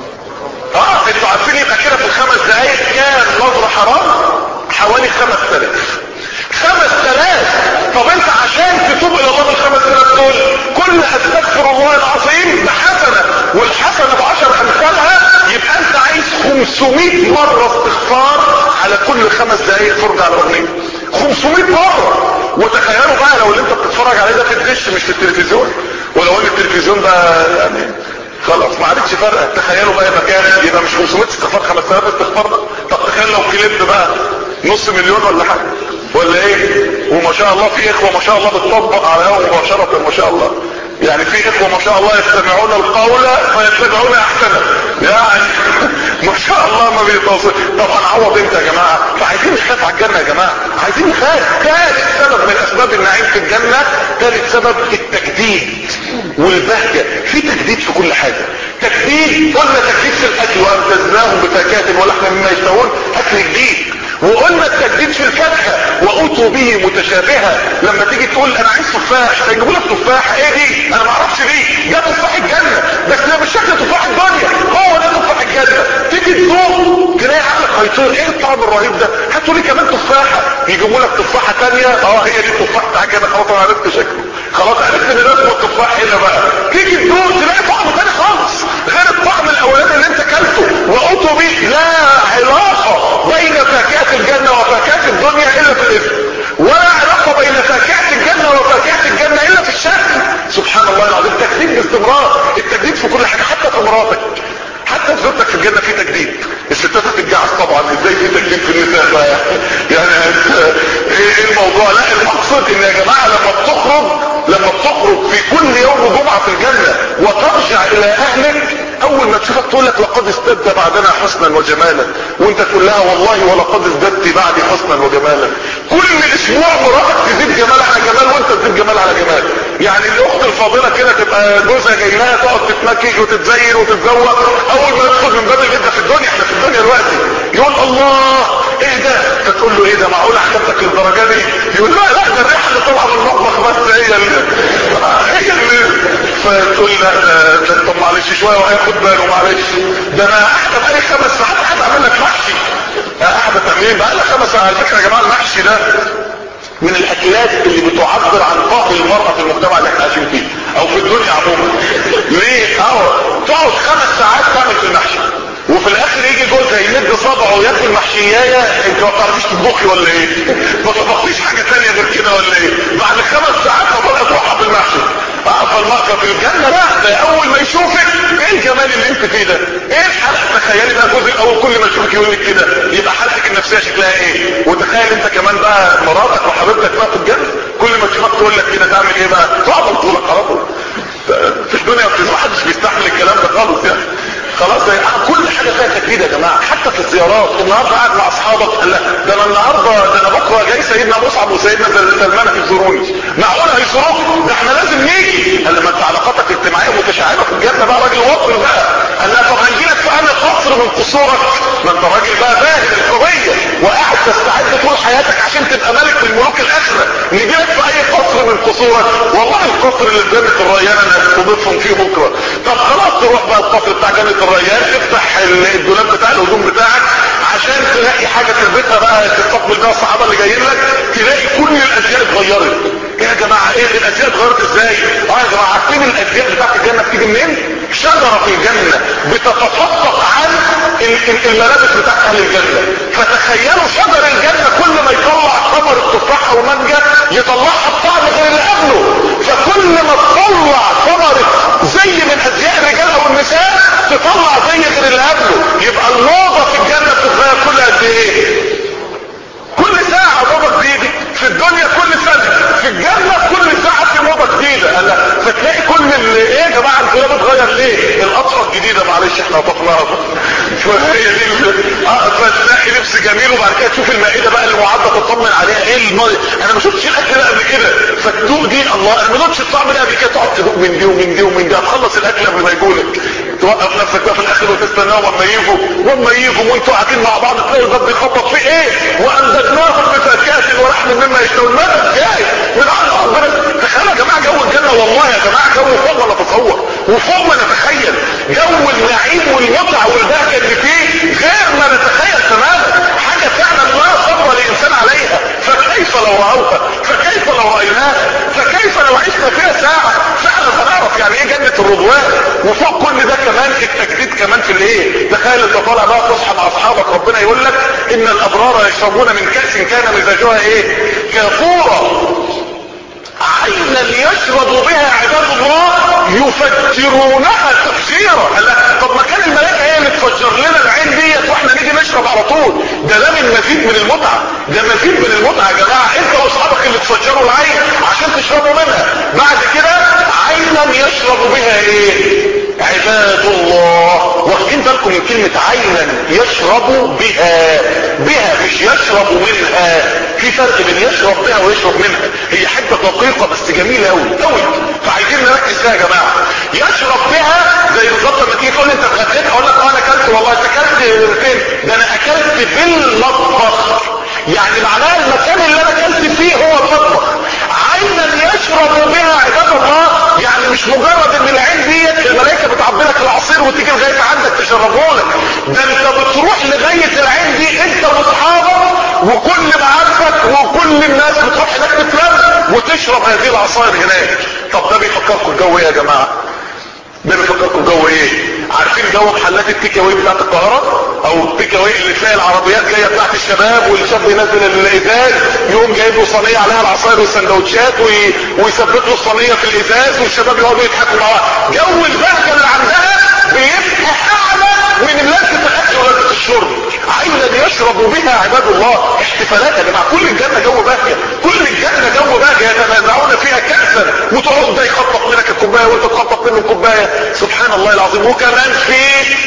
اه انتوا عارفين يبقى كده في الخمس دقائق كام نظره حرام؟ حوالي خمس تلاف. خمس تلاف. طب انت عشان تتوب الى الله بالخمس تلاف دول كل استغفر الله العظيم بحسنه والحسنه بعشر امثالها، يبقى انت عايز خمسمائة مره استغفار على كل خمس دقائق فرجه على الاغنيه. خمسمائة مره. وتخيلوا بقى لو اللي انت بتتفرج عليه ده في الدش مش في التلفزيون، ولو ان التلفزيون ده يعني خلاص ما عادتش فارقه. تخيلوا بقى مكان يبقى مش خمسمائة استغفار خمس تلاف استغفار بقى. طب تخيل لو كليب بقى نص مليون ولا حاجه ولا ايه؟ وما شاء الله في اخوه ما شاء الله بتطبق على هوا مباشره ما شاء الله. يعني في اخوه ما شاء الله يستمعون القول فيتبعون احسنه. يعني ما شاء الله ما بيتواصل. طبعا عوض انت يا جماعه. فعايزين نخاف على الجنه يا جماعه، عايزين نخاف. ثالث سبب من اسباب النعيم في الجنه، ثالث سبب التجديد والبهجه. في تجديد في كل حاجه. تجديد قلنا تجديد في الاكل وامتزناهم بفاكهه ولحم مما يشتهون، اكل جديد. وقلنا التجديد في الفاكهه وأوتوا به متشابهة. لما تيجي تقول انا عايز تفاح هيجيبوا لك تفاح، ايه دي؟ انا ما اعرفش دي، ده تفاح الجنة بس ده مش شكل تفاح الدنيا، هو ده تفاح الجنة. تيجي تذوق تلاقي عقلك هيطير، ايه الطعم الرهيب ده؟ هاتوا لي كمان تفاحة، يجيبوا لك تفاحة تانية، اه هي دي التفاح بتاع الجنة، خلاص انا عرفت شكله، خلاص عرفت ان ده اسمه التفاح هنا بقى. تيجي تذوق تلاقي طعم تاني خالص غير الطعم الاولاني اللي انت كلته. وأوتوا به، لا علاقة بين فاكهة الجنة وفاكهة الدنيا الا في الاسم، ولا علاقة بين فاكهة الجنة وفاكهة الجنة الا في الشكل. سبحان الله العظيم، تجديد باستمرار، التجديد في كل حاجة، حتى في مراتك، حتى في زوجتك في الجنة في تجديد. الستات هتتجعز طبعا، ازاي في تجديد في النساء بقى يعني ايه الموضوع؟ لا المقصود ان يا جماعة لما بتخرج لما بتخرج في كل يوم جمعة في الجنة وترجع الى اهلك، اول ما تشوفك تقول لك لقد ازددت بعدنا حسنا وجمالا، وانت تقول لها والله ولقد ازددت بعدي حسنا وجمالا. كل اسبوع مراتك تزيد جمال على جمال وانت تزيد جمال على جمال. يعني الاخت الفاضلة كده تبقى جوزها جاي لها تقعد تتمكش وتتزين وتتزوق، اول ما يدخل من باب البيت في الدنيا، احنا في الدنيا دلوقتي، يقول الله ايه ده؟ فتقول له ايه ده؟ معقول عجبتك للدرجه دي؟ يقول لا لا ده الريحه اللي طالعه من المطبخ بس هي اللي هي اللي فتقول لا ده ده طب معلش شويه وهياخد باله، معلش ده انا قاعده بقالي خمس ساعات قاعد اعمل لك محشي، قاعده تعمل بقى لها خمس ساعات. على فكره يا جماعه المحشي ده من الاكلات اللي بتعبر عن طاقة المرأة في المجتمع اللي احنا عايشين فيه او في الدنيا عموما. ليه؟ اه تقعد خمس ساعات تعمل في المحشي وفي الاخر يجي جوزها يمد صبعه وياكل محشيايه، انت ما بتعرفيش تطبخي ولا ايه؟ ما طبختيش حاجه ثانيه غير كده ولا ايه؟ بعد خمس ساعات هتبقى تروح بالمحشي. فالمرأة في الجنة لا، ده اول ما يشوفك ايه الجمال اللي انت فيه ده؟ ايه الحلقة؟ تخيلي بقى جوزك اول كل ما يشوفك يقول لك كده، يبقى حالتك النفسية شكلها ايه؟ وتخيل انت كمان بقى مراتك وحبيبتك بقى في الجنة كل ما تشوفك تقول لك كده، تعمل ايه بقى؟ تعمل طولك على طول. في الدنيا ما حدش بيستحمل الكلام ده خالص يعني. خلاص كل حاجة فيها تجديد يا جماعة. حتى في الزيارات، النهاردة قاعد مع اصحابك قال لك ده انا النهاردة ده انا بكرة جاي سيدنا مصعب وسيدنا سلمان هيزوروني، معقول هيزوروك؟ ده احنا لازم نيجي. قال لما انت علاقاتك الاجتماعية متشعبة في الجنة بقى راجل وطن بقى. قال لها طب هنجيلك في انا قصر من قصورك، ما انت راجل بقى باهت القضية وقاعد تستعد طول حياتك عشان تبقى ملك من ملوك الاخرة، نجيلك في اي قصر من قصورك؟ والله القصر اللي في جنة الريان انا هستضيفهم فيه بكرة. طب خلاص تروح بقى القصر بتاع جنة الريان، تفتح الدولاب بتاع الهدوم بتاعك عشان تلاقي حاجة تلبسها بقى تستقبل بيها الصحابة اللي جايين لك، تلاقي كل الازياء اتغيرت. ايه يا جماعة ايه الازياء اتغيرت ازاي؟ اه يا جماعة عارفين الازياء بتاعت الجنة بتيجي منين؟ شجرة في الجنة بتتفتق عن الملابس بتاعت اهل الجنة. فتخيلوا شجر الجنة كل ما يطلع ثمر التفاح او مانجا يطلعها بطعم غير اللي قبله، فكل ما تطلع ثمرة زي من ازياء الرجال او النساء تطلع زي غير اللي قبله. يبقى الموضة في الجنة بتتغير كل قد ايه؟ كل ساعة موضة جديدة. في الدنيا كل سنة، في الجنة كل ساعة في موضة جديدة. فتلاقي كل اللي ايه يا جماعة الكلام اتغير ليه؟ القطفة الجديدة معلش احنا طفناها فهي دي اه فتلاقي لبس جميل وبعد كده تشوف المائدة بقى اللي معدة تطمن عليها ايه الماضي. انا ما شفتش الاكل ده قبل كده، فتدوق دي الله انا ما دوقتش الطعم ده قبل كده، تقعد تدوق من دي ومن دي ومن دي، هتخلص الاكل قبل ما يجولك، توقف نفسك بقى في الاخر وتستناهم واما يجوا واما يجوا وانتوا قاعدين مع بعض تلاقي الباب بيخبط في ايه؟ وامددناهم بفاكهة ولحم مما يشتهون. ماذا ازاي؟ من عند ربنا. تخيلوا يا جماعه جو الجنه، والله يا جماعه جو فوق ما نتصور وفوق ما نتخيل. جو النعيم والمتعه والبهجه اللي فيه غير ما نتخيل تماما، حاجه فعلا لا صبر لانسان عليها. فكيف لو راوها؟ فكيف لو رايناها؟ فكيف لو عشنا فيها ساعه؟ فعلا هنعرف يعني ايه جنه الرضوان. وفوق كل ده كمان التجديد كمان في الايه؟ تخيل انت طالع بقى تصحى مع اصحابك ربنا يقول لك ان الابرار يشربون من كاس كان مزاجها ايه؟ كافورا عينا يشرب بها عباد الله يفجرونها تفجيرا. قال لك طب ما كان الملائكه هي اللي تفجر لنا العين ديت واحنا نيجي نشرب على طول؟ ده ده من مزيد من المتعه، ده مزيد من المتعه يا جماعه. انت واصحابك اللي تفجروا العين عشان تشربوا منها. بعد كده عينا يشرب بها ايه؟ عباد الله. واخدين بالكم من كلمه عينا يشرب بها؟ بها مش يشرب منها. في فرق بين يشرب بها ويشرب منها. هي حته دقيقه بس جميله قوي قوي، فعايزين نركز فيها يا جماعه. يشرب بها زي بالظبط لما تيجي تقول لي انت اتغديت اقول لك اه انا اكلت والله. انت اكلت فين؟ ده انا اكلت بالمطبخ. يعني معناها المكان اللي انا اكلت مش مجرد ان العين ديت الملائكه بتعبي لك العصير وتيجي لغايه عندك تشربه لك، ده انت بتروح لغايه العين دي انت واصحابك وكل معارفك وكل الناس بتروح هناك تتلم وتشرب هذه العصائر هناك. طب ده بيفكركم الجو ايه يا جماعه؟ ده بيفكركم جو ايه؟ عارفين جو محلات التيك اواي بتاعت القاهره او التيك اواي اللي تلاقي العربيات جايه بتاعت الشباب والشاب ينزل الازاز يقوم جايب له صينيه عليها العصاير والسندوتشات وي... ويثبت له الصينيه في الازاز والشباب يقعدوا يضحكوا معاه. جو البهجه اللي عندها بيبقى اعلى من لذه الاكل ولذه الشرب. عينا يشرب بها عباد الله. احتفالات يا جماعه، كل الجنه جو بهجه، كل الجنه جو بهجه يتنازعون فيها كاسا وتقعد ده يخطط منك الكوبايه وانت تخطط منه الكوبايه. سبحان الله العظيم. وكمان في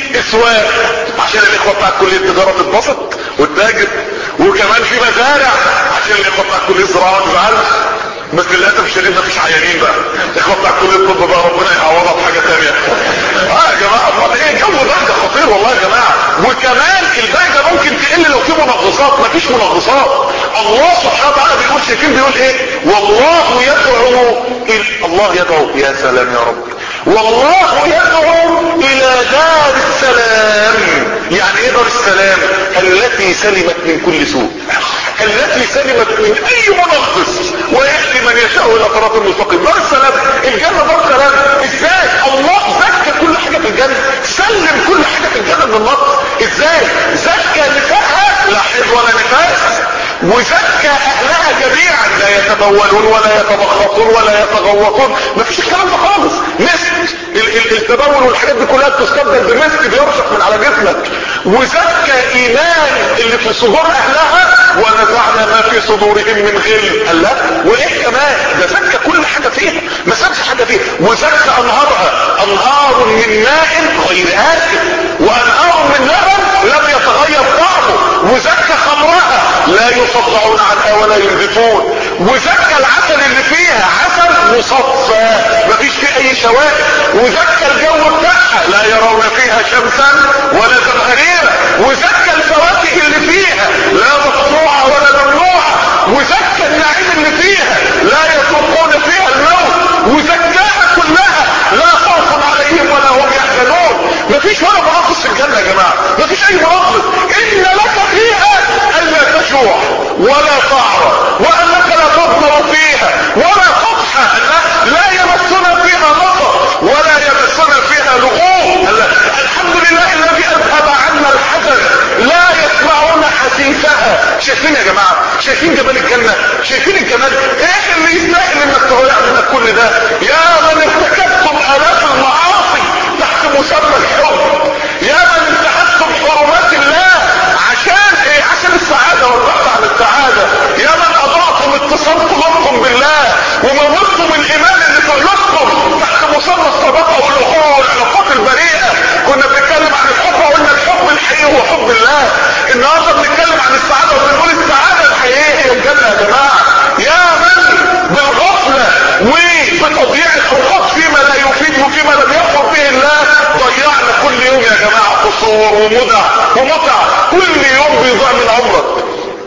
اسواق عشان الاخوه بتاعت كليه التجاره تتبسط وتتاجر، وكمان في مزارع عشان الاخوه بتاعت كليه الزراعه ما تزعلش. بس للاسف الشديد مفيش عيانين بقى. الاخوه بتاعت كليه الطب بقى ربنا يعوضها بحاجه ثانيه. اه يا جماعه امال ايه؟ جو بهجه خطير والله يا جماعه. وكمان البهجه ممكن تقل لو في منغصات. مفيش منغصات. الله سبحانه وتعالى بيقول، شايفين بيقول ايه؟ والله يدعو إل... الله يدعو، يا سلام يا رب، والله يدعو الى دار السلام. يعني ايه دار السلام؟ التي سلمت من كل سوء، التي سلمت من اي منغص ويهدي من يشاء الى صراط مستقيم. دار السلام، الجنه دار سلام. ازاي؟ الله زكى كل حاجه في الجنه، سلم كل حاجه في الجنه من النقص. ازاي؟ زكى نسائها لا حيض ولا نفاس، وزكى اهلها جميعا لا يتبولون ولا يتبخطون ولا يتغوطون. مفيش الكلام ده خالص. مسك التبول والحاجات دي كلها بتستبدل بمسك بيرشق من على جسمك. وزكى ايمان اللي في صدور اهلها، ونزعنا ما في صدورهم من غل. قال لا وايه كمان؟ ده زكى كل حاجه فيها، ما سابش حاجه فيها. وزكى انهارها، انهار من ماء غير آسف، وانهار من لبن لم يتغير طعمه. وزكى خمرها لا يصدعون عنها ولا ينزفون. وزكى العسل اللي فيها عسل مصفى مفيش فيه اي شوائب. وزكى الجو بتاعها لا يرون فيها شمسا ولا زمهريرا. وزكى الفواكه اللي فيها لا مقطوعه ولا ممنوعه. وزكى النعيم اللي فيها لا يذوقون فيها الموت. وزكاها كلها لا خوف عليهم ولا هم يحزنون. مفيش ولا مناقص في الجنه يا جماعه، مفيش اي مناقص. ان لك فيها الا تجوع ولا تعرى، وانك لا تظمأ فيها ولا تضحى، لا يمسنا فيها نصب ولا يمسنا فيها لغوب. الحمد لله الذي اذهب عنا الحزن، لا يسمعون حسيسها. شايفين يا جماعه؟ شايفين جمال الجنه؟ شايفين الجمال؟ ايه اللي يستاهل انك تضيع منك كل ده؟ يا من ارتكبتم الاف المعاصي تحت مسمى الحب، يا من انتهكتم حرمات الله عشان ايه؟ عشان السعاده والبحث عن السعاده. يا من اضعتم اتصال قلوبكم بالله وموتتم الايمان اللي في قلوبكم تحت مسمى الصداقه والاخوه والعلاقات البريئه. كنا بنتكلم عن الحب وقلنا الحب الحقيقي هو حب الله. النهارده بنتكلم عن السعاده وبنقول السعاده الحقيقيه هي الجنه يا جماعه. يا من بالغفله وبتضييع الاوقات فيما لا يفيد وفيما لم يغفر به الله ضيعنا كل يوم يا جماعه قصور ومتع ومتع. كل يوم بيضيع من عمرك.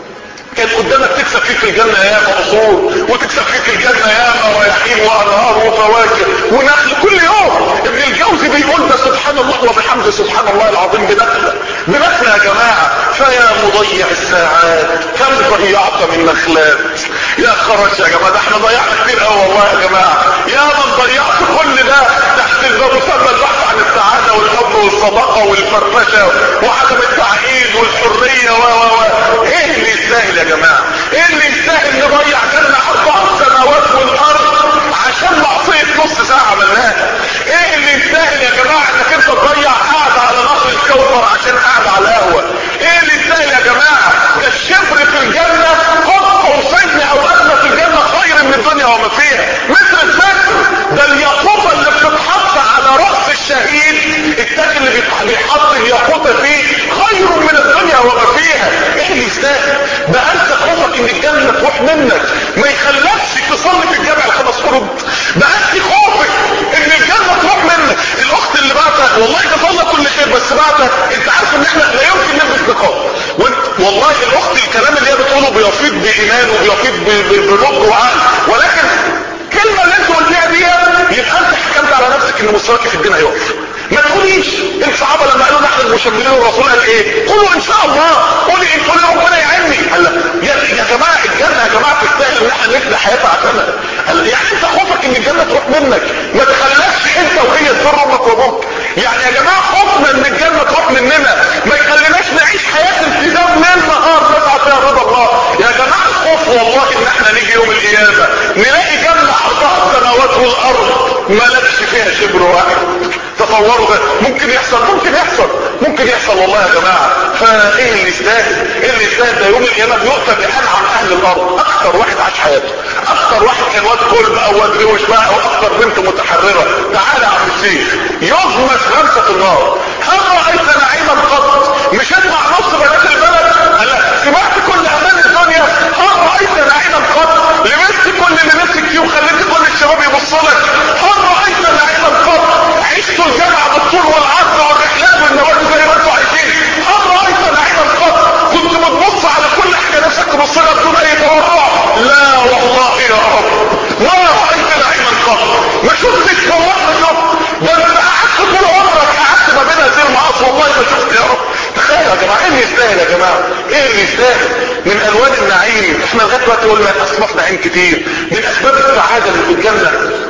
كان قدامك تكسب فيه في الجنة ياما قصور، وتكسب فيه في الجنة ياما رياحين وانهار وفواكه ونخل كل يوم. ابن الجوزي بيقول ده سبحان الله وبحمده سبحان الله العظيم بنخلة بنخلة يا جماعة. فيا مضيع الساعات كم ضيعت من نخلات. يا خرج يا جماعة، ده احنا ضيعنا كتير قوي والله يا جماعة. يا من ضيعت كل ده تحت مسمى البحث عن السعادة والحب والصداقة والفرفشة وعدم التعقيد والحرية و و و ايه اللي يستاهل يا جماعة؟ ايه اللي يستاهل نضيع جنة اربع السماوات والارض عشان معصية نص ساعة عملناها؟ ايه اللي يستاهل يا جماعة انك انت تضيع قاعدة على نهر الكوثر عشان قاعدة على القهوة؟ ايه اللي يستاهل يا جماعة؟ ده الشبر في الجنة قد قوسين او ادنى في الجنة خير من الدنيا وما فيها. متر بمتر. ده الياقوتة اللي بتتحط على رأس الشهيد، التاج اللي بيحط الياقوتة فيه خير من الدنيا وما فيها. ايه اللي يستاهل؟ ده انت خوفك ان الجنة تروح منك ما يخلكش تصلي في الجامع الخمس فروض. ده انت خوفك ان الجنة تروح منك. الاخت اللي بعتها والله تصلى كل خير بس بعتها انت عارف ان احنا لا يمكن نلبس نقاب. والله الاخت الكلام اللي هي بتقوله بيفيض بايمان وبيفيض بنضج وعقل، ولكن الكلمة اللي انت قلتيها دي يبقى انت حكمت ان مستواك في الدين هيقف. ما تقوليش الصحابه لما قالوا نحن المشملين الرسول قال ايه؟ قولوا ان شاء الله، قولي ان قولي ربنا يعيني. قال يا يا جماعه الجنه يا جماعه تستاهل ان احنا نفدي حياتها عشانها. قال يعني انت خوفك ان الجنه تروح منك ما تخليكش انت وهي تضر امك وابوك. يعني يا جماعه خوفنا ان الجنه تروح مننا ما يخليناش نعيش حياه التزام ليل نهار نسعى فيها رضا الله. يا جماعه الخوف والله ان احنا نيجي يوم القيامه نلاقي جنه عرضها السماوات والارض مالكش فيها شبر واحد. تصوروا ده ممكن يحصل؟ ممكن يحصل ممكن يحصل والله يا جماعه. فايه اللي يستاهل؟ ايه اللي يستاهل ده؟ يوم القيامه بيؤتى بانعم اهل الارض، اكثر واحد عاش حياته، اكثر واحد كان واد كلب او واد روش بقى او اكثر بنت متحرره. تعالى يا عم الشيخ يغمس غمسه في النار. هل رايت نعيما قط؟ مشيت مع نص بنات البلد؟ هلا سمعت كل امان الدنيا؟ هل رايت نعيما قط؟ لبست كل اللي نفسك فيه وخليت كل الشباب يبصوا لك؟ هل رايت نعيما قط؟ عشتوا الجامعه بالطول والعرض والرحلات والنوادي زي ما انتوا عايشين؟ هل رايت نعيما قط؟ كنت بتبص على كل حاجه نفسك تبص لها بدون اي تورع؟ لا والله يا رب ما رايت نعيما قط. ما شفتش والله ما شفت. ده انت قعدت طول عمرك قعدت ما بين هذه المعاصي والله ما شفت يا رب. تخيل يا جماعه ايه اللي يستاهل يا جماعه؟ ايه اللي يستاهل من الوان النعيم؟ احنا لغايه دلوقتي قلنا اصناف نعيم كتير. من اسباب السعاده اللي في الجنه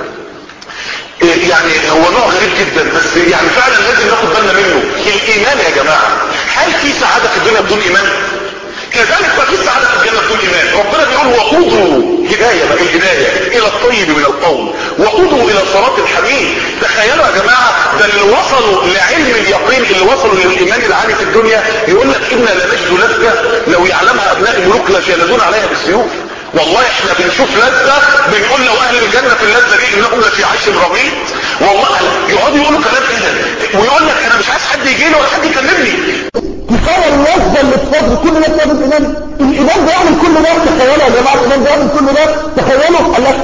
يعني هو نوع غريب جدا بس يعني فعلا لازم ناخد بالنا منه، الايمان يا جماعه. هل في سعاده في الدنيا بدون ايمان؟ كذلك ما في سعاده في الجنه بدون ايمان. ربنا بيقول وقودوا هدايه بقى الهدايه الى الطيب من القول وقودوا الى صراط الحميد. تخيلوا يا جماعه ده اللي وصلوا لعلم اليقين اللي وصلوا للايمان العالي في الدنيا يقول لك انا لنجد لذه لو يعلمها ابناء الملوك لجلدون عليها بالسيوف. والله احنا بنشوف لذة بنقول لو اهل الجنة في اللذة دي انهم لفي عيش رغيد. والله يقعدوا يقولوا كلام كده ويقول لك انا مش عايز حد يجي لي ولا حد يكلمني.
كفايه اللذة اللي بتفضل كل ده بسبب الايمان. الايمان بيعمل كل ده. تخيلوا يا جماعه الايمان بيعمل كل ده. تخيلوا قال لك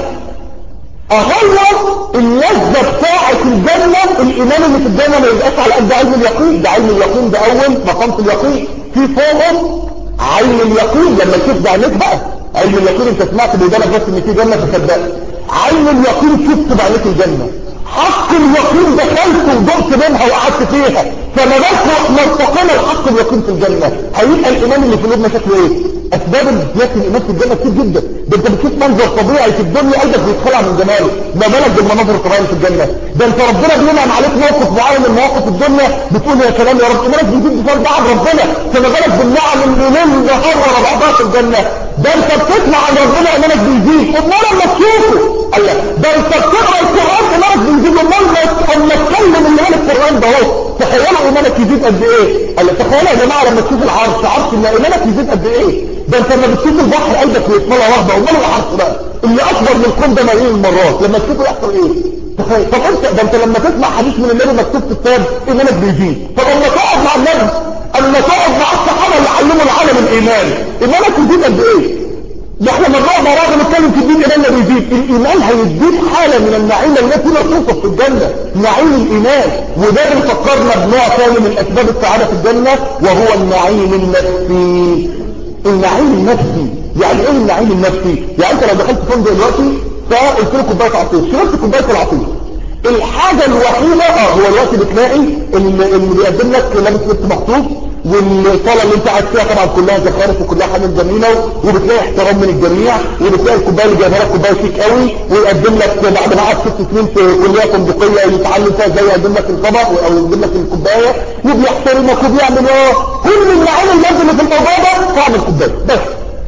اهو اللذة بتاعة الجنة الايمان اللي في الجنة ما يبقاش على قد علم اليقين. ده علم اليقين ده اول مقام في اليقين. في فوقه علم اليقين لما تشوف ده عليك بقى علم اليقين. انت سمعت بودانك بس ان في جنة فصدقت. علم اليقين شفت بعينيك الجنة. حق اليقين دخلت وضغط منها وقعدت فيها. فما بالك احنا ارتقينا لحق اليقين في الجنة هيبقى الايمان اللي في قلوبنا شكله ايه؟ اسباب زياده الايمان في الجنة كتير جدا. ده انت بتشوف منظر طبيعي في الدنيا قلبك بيتخلع من جماله. ما بالك بالمناظر الطبيعيه في الجنة؟ ده انت ربنا بينعم عليك موقف معين من مواقف الدنيا بتقول يا سلام يا رب ايمانك بيزيد بفضل عن ربنا. فما بالك بالنعم اللي ليل نهار ورا بعضها في الجنة؟ ده انت بتسمع عن ربنا ايمانك بيزيد. امال لما تشوفه قال لك ده انت بتقرا القران ايمانك بيزيد. امال لما تكلم اللي قال القران ده اهو تخيلوا ايمانك يزيد قد ايه؟ قال لك تخيلوا يا جماعه لما تشوف العرش عرش ان ايمانك يزيد قد ايه؟ ده انت لما بتشوف البحر قلبك بيتملى رهبه. امال العرش بقى اللي اكبر من الكون ده ملايين المرات لما تشوفه يحصل ايه؟ تخيل. طب انت ده انت لما تسمع حديث من النبي مكتوب في الكتاب ايمانك بيزيد. طب لما تقعد مع النبي اما تقعد مع الصحابه اللي علموا العالم الايمان ايمانك يزيد قد ايه؟ ده احنا لما نقعد مع بعض نتكلم في الدين ايماننا بيزيد. الايمان هيزيد حاله من النعيم التي لا توصف في الجنه نعيم الايمان. وده بيفكرنا بنوع ثاني من اسباب السعاده في الجنه وهو النعيم النفسي. النعيم النفسي يعني ايه النعيم النفسي؟ يعني انت لو دخلت فندق دلوقتي فقلت له كوبايه عصير شربت كوبايه العصير الحاجه الوحيده اه هو دلوقتي بتلاقي اللي, اللي بيقدم لك لابس لبس مخطوط والصاله اللي انت قاعد فيها طبعا كلها زخارف وكلها حاجات جميله وبتلاقي احترام من الجميع وبتلاقي الكوبايه اللي جايبها لك كوبايه شيك قوي ويقدم لك بعد ما قعد ست سنين في كليه فندقيه يتعلم فيها ازاي يقدم لك الطبق او يقدم لك الكوبايه وبيحترمك وبيعمل ايه كل النعيم المادي اللي في الموضوع ده طعم الكوبايه بس.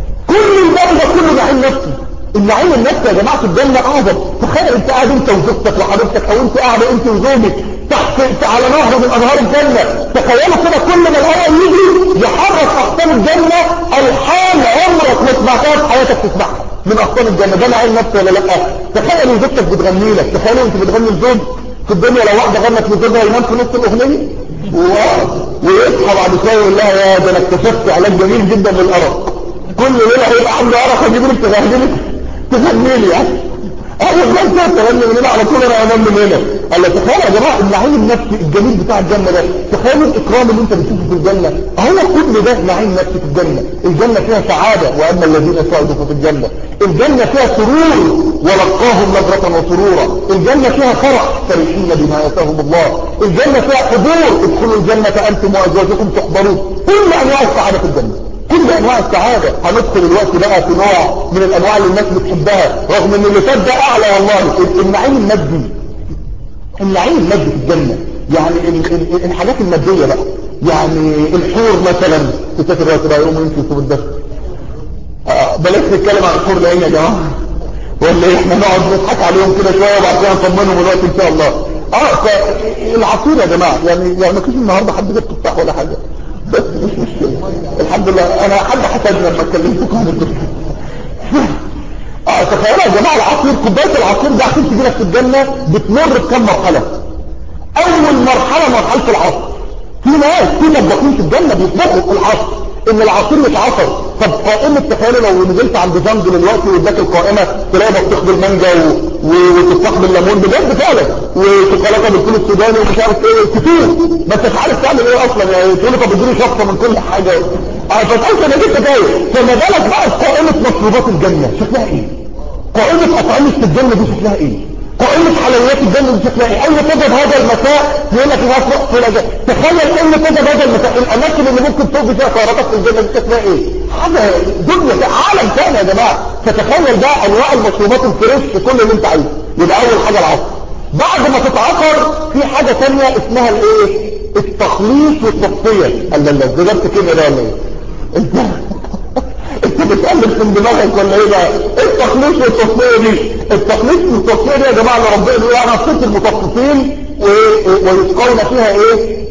كل الباقي ده كله نعيم نفسي. النعيم النفسي يا جماعه في الجنه اعظم. تخيل انت قاعد انت وزوجتك وحبيبتك او انت قاعده انت وزوجك تحت على نهر من انهار الجنه. تخيلوا كده كل ما الهواء يجي يحرك اقطان الجنه الحان عمرك ما سمعتها في حياتك تسمعها من اقطان الجنه. ده نعيم نفسي ولا لا؟ تخيل ان زوجتك بتغني لك. تخيلوا انت بتغني لزوج في الدنيا لو واحده غنت لزوجها ينام في نص الاغنيه ويصحى بعد شويه يقول لها يا ده انا اكتشفت علاج جميل جدا للارق. كل ليله هيبقى عنده ارق اجيب لك تغني لك تغني لي يعني. اول ما انت تغني من هنا على طول انا امام من هنا. قال له تخيل يا جماعه النعيم النفسي الجميل بتاع الجنه ده، تخيلوا الاكرام اللي انت بتشوفه في الجنه، هو كل ده نعيم نفسي في الجنه. الجنه فيها سعاده، واما الذين سعدوا ففي الجنه. الجنه فيها سرور ولقاهم نظره وسرورا. الجنه فيها فرح فرحين بما اتاهم الله. الجنه فيها حضور، ادخلوا الجنه انتم وازواجكم تحضرون. كل انواع السعاده في الجنه، كل انواع السعادة. هندخل الوقت بقى في نوع من الانواع اللي الناس بتحبها، رغم ان اللي فات ده اعلى والله. النعيم المادي، النعيم المادي في الجنة، يعني الحاجات المادية بقى، يعني الحور مثلا. تفتكر الوقت بقى يقوم يمشي يسوب الدخل. آه بلاش نتكلم عن الحور العين يا جماعة، ولا ايه؟ احنا نقعد نضحك عليهم كده شوية وبعد كده نطمنهم الوقت ان شاء الله. اه فالعصير يا جماعة، يعني يعني ما فيش النهارده حد جاب تفاح ولا حاجة، بس مش مشكلة الحمد لله. انا حد حسدنا لما اتكلمتكم عن الدكتور. اه تخيلوا يا جماعه العصير، كوبايه العصير ده عشان تجيلك في الجنه بتمر بكام مرحله. اول مرحله مرحله العصر. في ناس في مطبخين في الجنه بيطبخوا في العصر ان العصير يتعصر. طب قائمه تخيلوا لو نزلت عند زنج دلوقتي واداك القائمه تلاقي بطيخ بالمانجا وتفاح بالليمون بجد فعلا، وشوكولاته بالفول السوداني ومش عارف ايه كتير، ما انتش عارف تعمل ايه اصلا. يعني تقول طب اديني شفطه من كل حاجه. اه فتحس انك انت تايه. فما بالك بقى قائمه مشروبات الجنه شكلها ايه؟ قائمه اطعمه الجنه دي شكلها ايه؟ قائمة حلويات الجنة دي شكلها ايه؟ اين تجد هذا المساء؟ يقول لك الناس روح في الجنة. تخيل اين تجد هذا المساء؟ الاماكن اللي ممكن تقضي فيها سهراتك في الجنة دي شكلها ايه؟ حاجة دنيا عالم ثاني يا جماعة. فتخيل بقى انواع المشروبات الفريش في كل اللي انت عايزه. يبقى اول حاجة العصر. بعد ما تتعصر في حاجة ثانية اسمها الايه؟ التخليص والتصفية. قال لا لا جربت كده ده ولا ايه؟ انت انت بتقلب من دماغك ولا ايه بقى؟ التخليص والتصفيه دي، التخليص والتصفيه دي يا جماعه اللي ربنا يقول انا صرت المتصفين ويسقون فيها ايه؟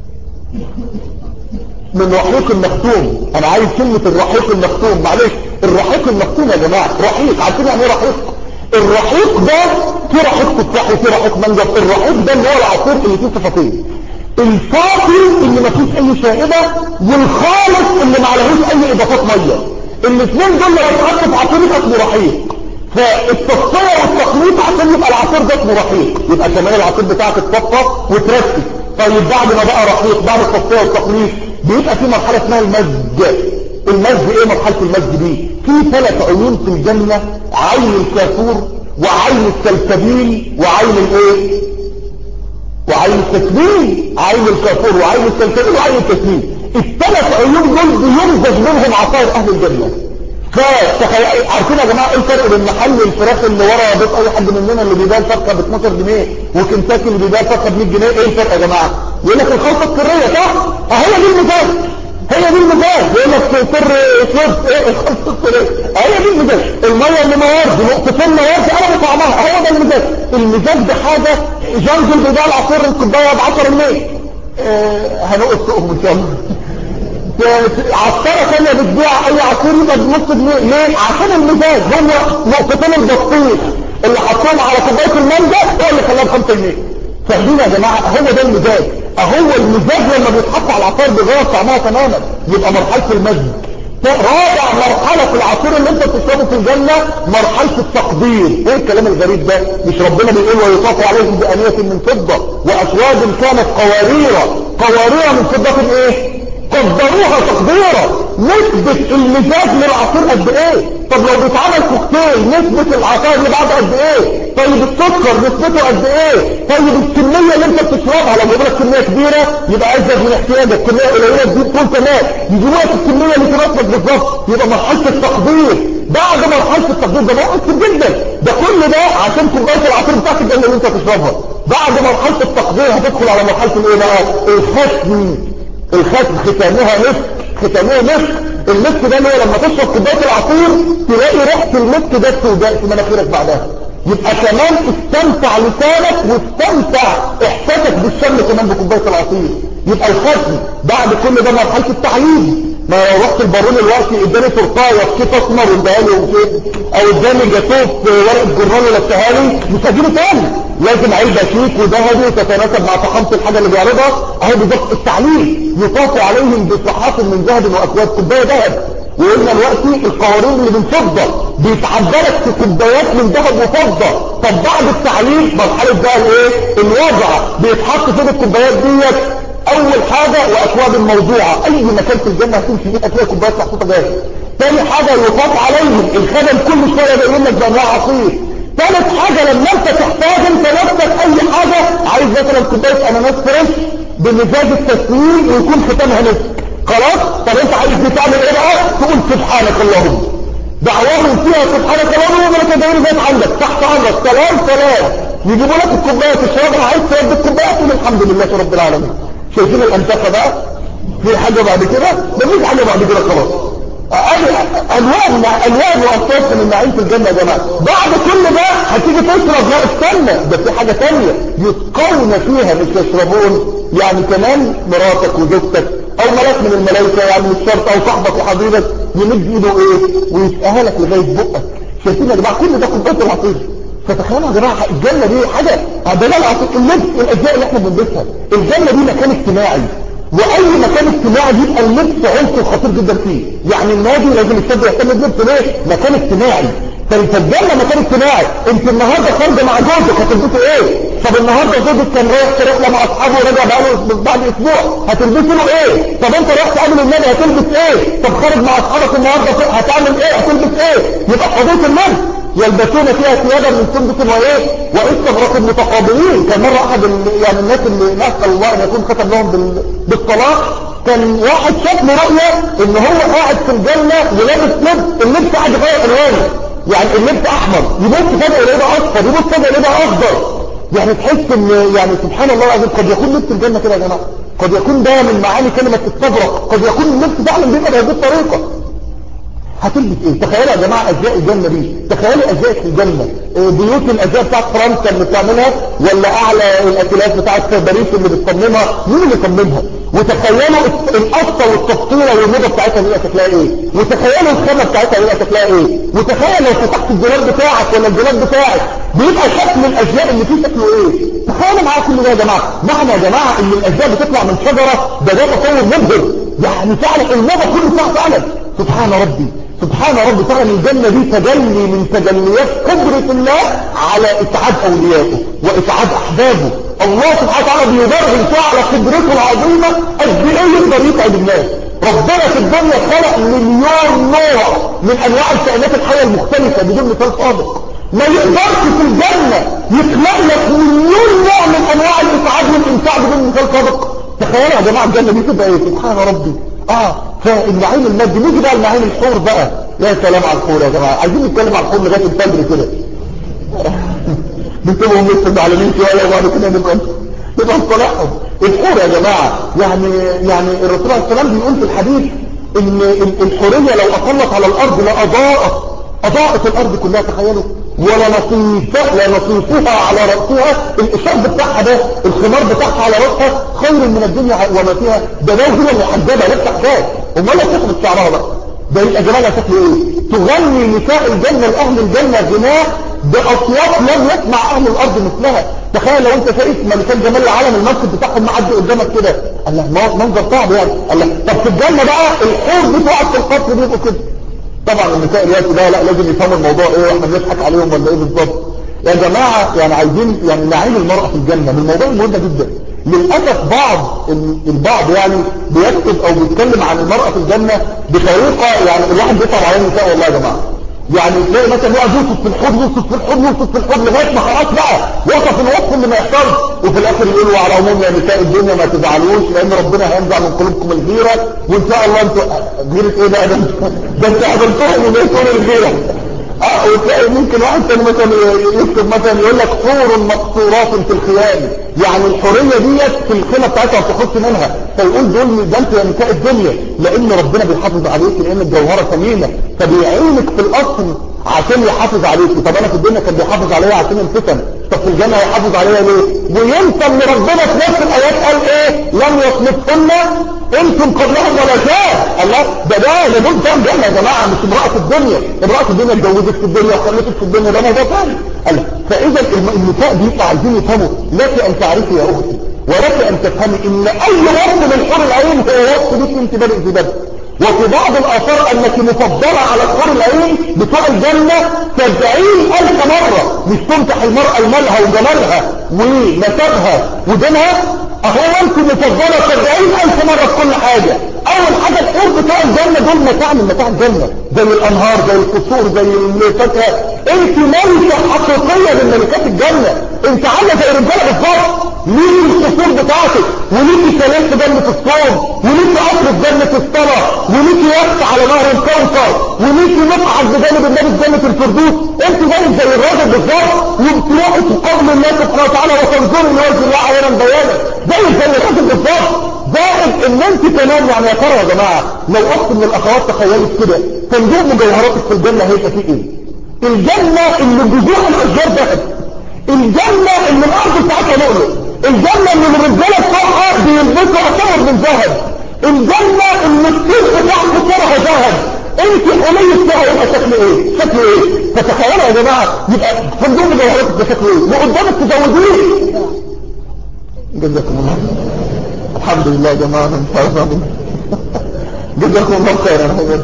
من رحيق المختوم. انا عايز كلمه الرحيق المختوم، معلش الرحيق المختوم يا جماعه، رحيق عارفين يعني ايه رحيق؟ الرحيق ده في رحيق تفاح وفي رحيق مانجا. الرحيق ده اللي هو العصير اللي فيه صفتين، الفاضي اللي ما فيش اي شائبه، والخالص اللي ما عليهوش اي اضافات ميه. الاثنين دول لو اتحطوا في عصير يبقى اسمه رحيق. فالتصفيه والتخليط عشان يبقى العصير ده اسمه رحيق، يبقى كمان العصير بتاعك اتصفى وتركز. طيب بعد ما بقى رحيق، بعد التصفيه والتخليط بيبقى في مرحله اسمها المزج. المزج ايه مرحله المزج دي؟ في ثلاث عيون في الجنه، عين الكافور وعين السلسبيل وعين الايه؟ وعين التسليم. عين الكافور وعين السلسبيل وعين التسليم. الثلاث عيون دول بيمزج منهم عصائر اهل الجنه. فتخيل عارفين يا جماعه ايه الفرق بين محل الفراخ اللي ورا بيت اي حد مننا اللي بيبيع الفرخه ب اتناشر جنيه وكنتاكي اللي بيبيع الفرخه ب مية جنيه؟ ايه الفرق يا جماعه؟ يقول لك الخلطه السريه صح؟ اهي دي المزاج، هي دي المزاج. يقول لك سر سر ايه الخلطه السريه؟ هي دي المزاج. الميه اللي موارد نقطتين موارد انا بطعمها، هو ده المزاج. المزاج ده حاجه جنجل بيبيع العصير الكوبايه ب عشرة جنيه. اه هنقص سوقهم ان شاء الله. عصارة ثانية بتبيع اي عصير يبقى بنص جنيه. ليه؟ عشان المزاج. هم نقطتين البطيخ اللي حطوهم على كوبايه المانجا هو اللي خلاها ب خمسة جنيه. فاهمين يا جماعه؟ هو ده المزاج. اهو المزاج لما بيتحط على العصير بيغير طعمها تماما، يبقى مرحله المزج. رابع مرحله في العصير اللي انت بتشربه في الجنه مرحله التقدير. ايه الكلام الغريب ده؟ مش ربنا بيقول ويطاف عليهم بانيه من فضه واكواب كانت قوارير قوارير من فضه ايه؟ قدروها تقديرا. نسبة المزاج للعصير قد ايه؟ طب لو بيتعمل كوكتيل نسبة العصير اللي بعده قد ايه؟ طيب السكر نسبته قد ايه؟ طيب الكمية اللي انت بتشربها لو جابلك كمية كبيرة يبقى ازيد من احتياجك، كمية قليلة تزيد كل تمام، يجيبوا لك الكمية اللي تناسبك بالظبط. يبقى مرحلة التقدير. بعد مرحلة التقدير ده بقى كتير جدا، ده كل ده عشان كوباية العصير بتاعت الجنة اللي انت تشربها. بعد مرحلة التقدير هتدخل على مرحلة الايه بقى؟ الختم. الختم ختامها مسك، ختامها مسك. المسك ده اللي هو لما تشرب كوبايه العصير تلاقي ريحه المسك ده سوداء في مناخيرك بعدها. يبقى كمان استمتع لسانك واستمتع احساسك بالشم كمان بكوبايه العصير. يبقى الختم. بعد كل ده مرحله التعيين. ما لو رحت البارون الوقتي اداني تورتايه في كيس اسمر واداها لي او اداني جاتوه في ورقه جرنال ولفها لي مش هجيبه تاني، لازم علبه شيك وذهبي تتناسب مع فخامه الحاجه اللي بيعرضها. اهي بالظبط التعليم. يطاف عليهم بصحاف من ذهب واكواب، كوبايه ذهب وقلنا دلوقتي القوارير اللي من فضة بيتعبرك في كوبايات من ذهب وفضة. طب بعد التعليق مرحلة بقى الايه الوضع بيتحط فين الكوبايات ديت؟ اول حاجة واكواب الموضوعة، اي مكان في الجنة هتمشي فيه هتلاقي كوبايات محطوطة جاهزة. تاني حاجة يطاف عليهم، الخدم كل شوية بيقول لك بانواع عصير. ثالث حاجة لما انت تحتاج انت نفسك اي حاجة، عايز مثلا كوباية اناناس فريش بمزاج التسويق ويكون ختامها نسك، خلاص. طب انت عايز تعمل ايه بقى؟ تقول سبحانك اللهم، دعواهم فيها سبحانك اللهم ولا تدعي بيت عندك تحت امرك، سلام سلام. يجيبوا لك الكوبايه تشربها، عايز تشرب الكوبايه تقول الحمد لله رب العالمين. شايفين الانتفه بقى؟ في حاجه بعد كده؟ مفيش حاجه بعد كده خلاص. الوان الوان وانصاف من النعيم في الجنه يا جماعه. بعد كل ده هتيجي تشرب، لا استنى، ده في حاجه ثانيه يسقون فيها مش يشربون. يعني كمان مراتك وزوجتك او ملاك من الملائكه، يعني مش شرط، او صاحبك وحبيبك يمد ايده ايه ويسقيها لك لغايه بقك. شايفين يا جماعه كل ده كوبايه العصير. فتخيلوا يا جماعه الجنه دي حاجه عندنا العصير، اللبس، الاجزاء اللي احنا بنلبسها. الجنه دي مكان اجتماعي، واي مكان اجتماعي بيبقى اللبس عنصر خطير جدا فيه. يعني النادي لازم الشاب يهتم باللبس، ليه؟ مكان اجتماعي. فالجنه مكان اجتماعي. انت النهارده خارجه مع جوزك هتلبسوا ايه؟ طب النهارده زوجك كان رايح في رحله مع اصحابه ورجع بقاله بعد اسبوع، هتلبسوا له ايه؟ طب انت رايح تقابل النبي هتلبس ايه؟ طب خارج مع اصحابك النهارده هتعمل ايه؟ هتلبس ايه؟ يبقى قضيه النبي يلبسون فيها ثيابا من سندس وايه واستبرق متقابلين. كان مره احد يعني الناس اللي نسال الله ان يكون ختم لهم بالطلاق، كان واحد شاف له رؤيه ان هو قاعد في الجنه ولابس لبس، اللبس قاعد يغير الوانه، يعني اللبس احمر يبص فجاه يلاقيه اصفر، يبص فجاه يلاقيه اخضر. يعني تحس ان يعني سبحان الله العظيم قد يكون لبس الجنه كده يا جماعه، قد يكون ده من معاني كلمه استبرق، قد يكون اللبس فعلا بيبقى بهذه الطريقه. هتلبس ايه؟ تخيلوا يا جماعه اجزاء الجنه دي، تخيلوا اجزاء في الجنه، بيوت الاجزاء بتاعت فرنسا اللي بتعملها، ولا اعلى الاكلات بتاعت باريس اللي بتصممها، مين اللي صممها؟ وتخيلوا القصه والتفطيره والموضه بتاعتها بيبقى شكلها ايه؟ وتخيلوا الخامه بتاعتها بيبقى شكلها ايه؟ وتخيل لو فتحت الجلاب بتاعك ولا الجلاب بتاعك بيبقى شكل الاشياء اللي فيه شكله ايه؟ تخيلوا معايا كل ده يا جماعه. معنى يا جماعه ان الاشياء بتطلع من شجره، ده ده تصور مبهر. يعني فعلا الموضه كله بتاعها فعلا سبحان ربي سبحان ربي. فعلا الجنة دي تجلي من تجليات قدرة الله على إسعاد أوليائه وإسعاد أحبابه. الله سبحانه وتعالى بيبرهن فيها على قدرته العظيمة قد إيه يقدر يسعد الناس. ربنا في الدنيا خلق مليون نوع من أنواع الكائنات الحية المختلفة بدون مثال سابق. ما يقدرش في الجنة يخلق لك مليون نوع من أنواع الإسعاد والإمتاع بدون مثال سابق. تخيلوا يا جماعة الجنة دي تبقى إيه؟ سبحان ربي. اه فالنعيم المادي. نيجي بقى النعيم الحور بقى. يا سلام على الحور يا جماعه، عايزين نتكلم على الحور لغايه الفجر كده. بنسيبهم لسه المعلمين شويه وبعد كده نبقى نبقى نصالحهم. الحور يا جماعه يعني يعني الرسول عليه السلام بيقول في الحديث ان الحوريه لو اطلت على الارض لاضاءت اضاءت الارض كلها. تخيلوا، ولا نصيفها لا نصيفها على رأسها، الشرب بتاعها ده الخمار بتاعها على رأسها خير من الدنيا وما فيها. ده ده هي محجبة لسه حجاب، امال لا تخبط شعرها بقى، ده يبقى جمالها شكله ايه؟ تغني نساء الجنة لأهل الجنة غناء بأصوات لم يسمع أهل الأرض مثلها. تخيل لو انت شايف ملكان جمال العالم المسجد بتاعهم معدي قدامك كده، الله منظر صعب يعني. الله طب في الجنة بقى الحور بتوعك في القصر بيبقوا كده. طبعا النساء الوقت ده لا لازم يفهموا الموضوع ايه واحنا بنضحك عليهم ولا ايه بالظبط يا جماعه. يعني عايزين يعني نعيم المرأة في الجنة من الموضوع مهم جدا. للاسف بعض البعض يعني بيكتب او بيتكلم عن المرأة في الجنة بطريقه يعني الواحد بيصعب عليه النساء والله يا جماعه. يعني تلاقي مثلا يقعد يوصف في الحوض يوصف في الحوض يوصف في الحوض لغايه ما خلاص بقى وصف الوصف اللي ما يحصلش، وفي الاخر يقولوا على العموم يا نساء الدنيا ما تزعلوش لان ربنا هينزع من قلوبكم الغيره، وان شاء الله انتوا غيره ايه بقى ده ده انتوا حضرتوهم من ايه الغيره. اه وتلاقي ممكن واحد تاني مثلا يكتب مثلا يقول لك حور مقصورات في الخيام، يعني الحوريه ديت في الخيمه بتاعتها ما بتخرجش منها، فيقول دول ده انتوا يا نساء الدنيا لان ربنا بيحافظ عليك لان الجوهره ثمينه فبيعينك في الاصل عشان يحافظ عليك. طب انا في الدنيا كان بيحافظ عليا عشان الفتن، طب في الجنه هيحافظ عليا ليه؟ وينسى ان ربنا في نفس الايات قال ايه؟ لم يصنفهن انتم قبلهم ولا شاء. الله ده ده لابد فهم جنه يا جماعه، مش امراه الدنيا. امراه الدنيا اتجوزت في الدنيا وخلفت في الدنيا، ده موضوع ثاني. فاذا النساء بيبقى عايزين يفهموا لك ان تعرفي يا اختي ولك ان تفهمي ان اي وصف من حور العين هو وصف ليك انت بدء في بدء. وفي بعض الآثار أنك مفضلة على الحور العين بتوع الجنة سبعين ألف مرة. مش تمتح المرأة المالها وجمالها ونسبها ودينها، أهو أنت مفضلة سبعين ألف مرة في كل حاجة. أول حاجة الحور بتوع الجنة دول متاع من متاع الجنة، زي الأنهار، زي القصور، زي الفاكهة. أنت ملكة حقيقية من ملكات الجنة. أنت عاملة زي رجالة بالظبط، ليه القصور بتاعتك، وليكي شاليه في جنة الصوم، وليكي قصر في جنة الصلاة، وليكي يخت على نهر الكوثر، وليكي مقعد بجانب النبي في جنة الفردوس. انت زي زي الراجل بالظبط، وبتروحي تقابل الله سبحانه وتعالى وتنظري لوجه الله عيانا بيانا، زي زي الراجل بالظبط. زائد ان انت كمان يعني يا ترى يا جماعه لو اخت من الاخوات تخيلت كده صندوق مجوهراتك في الجنه هيبقى فيه ايه؟ الجنه اللي جذوع الاشجار ذهب، الجنة اللي الارض بتاعتها لؤلؤ، الجنة اللي الرجالة بتوعها بيلبسوا اساور من ذهب، الجنة اللي الطير بتاع فطرها ذهب. انت حلية فيها يبقى شكل ايه؟ شكل ايه؟ فتخيلوا يا جماعة يبقى صندوق مجوهراتك ده شكل ايه؟ وقدامك تزوديه. جزاكم الله الحمد لله يا جماعة من فرضنا جزاكم الله خيرا يا حبيبي.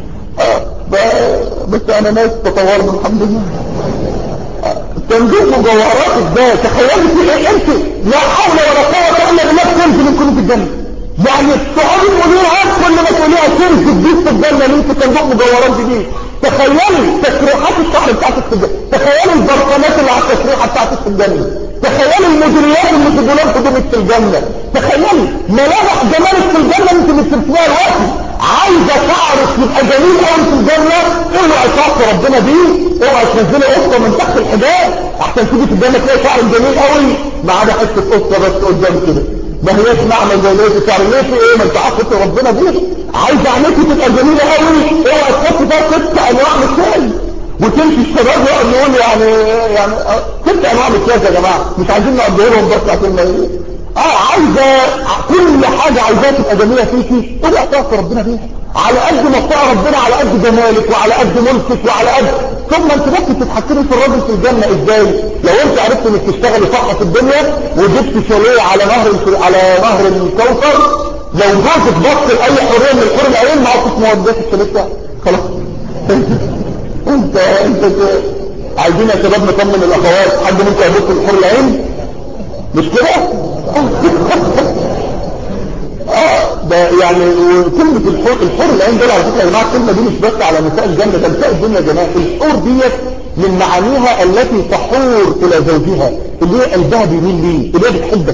بس انا ناس تطورنا الحمد لله. صندوق مجوهراتك ده تخيلي فيه ايه؟ انت لا حول ولا قوه الا بالله تنزل من كل في الجنه. يعني تقعدي تقوليها كل ما تقوليها تنزل جديد في الجنه اللي انت صندوق مجوهرات جديد. تخيلي تسريحات الشعر بتاعتك في الجنه، تخيلي البرفانات اللي على التسريحه بتاعتك في الجنه، تخيلي المديريات اللي في دولاب هدومك في الجنه، تخيلي ملامح جمالك في الجنه انت اللي بترسميها دلوقتي. عايزه شعرك يبقى جميل قوي في الجنه، اوعي تعصي ربنا بيه، اوعي تنزلي قصه من تحت الحجاب احسن تيجي في الجنه تلاقي شعر جميل قوي ما عدا حته قصه بس قدام كده. ما هياش معنى زي ليه شعر ليه في ايه؟ ما انت عصيت ربنا بيه. عايزه عينيكي تبقى جميله قوي، اوعي تحطي فيها ست انواع من الشاي وتمشي الشباب يقعد يقول يعني يعني ست انواع من الشاي يا جماعه، مش عايزين نقضي لهم بس عشان ما ايه. اه عايزه كل حاجه عايزاها تبقى جميله فيكي، اوعي تعصي ربنا بيها. على قد ما بتاع ربنا على قد جمالك وعلى قد ملكك وعلى قد ثم انت ممكن تتحكمي في الراجل في الجنه ازاي؟ لو انت عرفت انك تشتغلي صح في الدنيا وجبت شاليه على نهر على نهر الكوثر، لو جوزك بص لاي حريه من الحور العين معاك مودات الشاليه بتاعك خلاص. انت انت عايزين يا شباب نطمن الاخوات، حد منكم هيبص للحور العين؟ مش كده؟ اه ده يعني كلمة الحور الحور العين دول على فكرة يا جماعة الكلمة دي مش بس على نساء الجنة، ده نساء الدنيا يا جماعة. الحور ديت من معانيها التي تحور الى زوجها، اللي هي قلبها بيميل ليه، اللي هي بتحبك.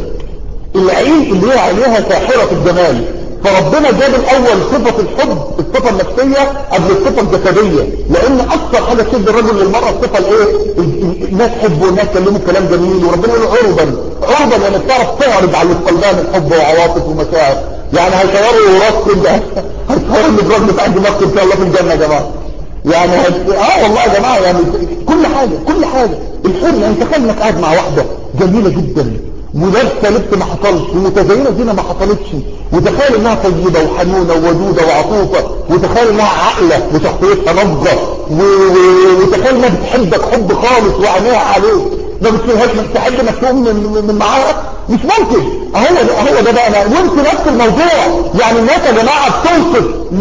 العين اللي هي عينيها ساحرة الجمال. فربنا جاب الاول صفة الحب الصفة النفسية قبل الصفة الجسدية، لان اكثر حاجة تشد الرجل للمرأة الصفة الايه؟ الناس تحبه والناس تكلموا كلام جميل، وربنا يقول عربا عربا يعني بتعرف تعرض على اللي في قلبها من حب وعواطف ومشاعر. يعني هيصوروا راس كده هيصوروا الابراج بتاع دماغ ان شاء الله في الجنة يا جماعة. يعني هت... اه والله يا جماعة يعني كل حاجة كل حاجة الحر. يعني تخيل انك قاعد مع واحدة جميلة جدا ولابسه لبس ما حصلش ومتزينه زينه ما حصلتش، وتخيل انها طيبه وحنونه وودوده وعطوفه، وتخيل انها عاقله وشخصيتها نضجه، و... و... وتخيل انها بتحبك حب خالص وعينيها عليك ما بتشوفهاش ما تحب انك تقوم من, من معاها. مش ممكن. اهو ده اهو ده بقى انا وانت نفس الموضوع. يعني الناس يا جماعه بتوصف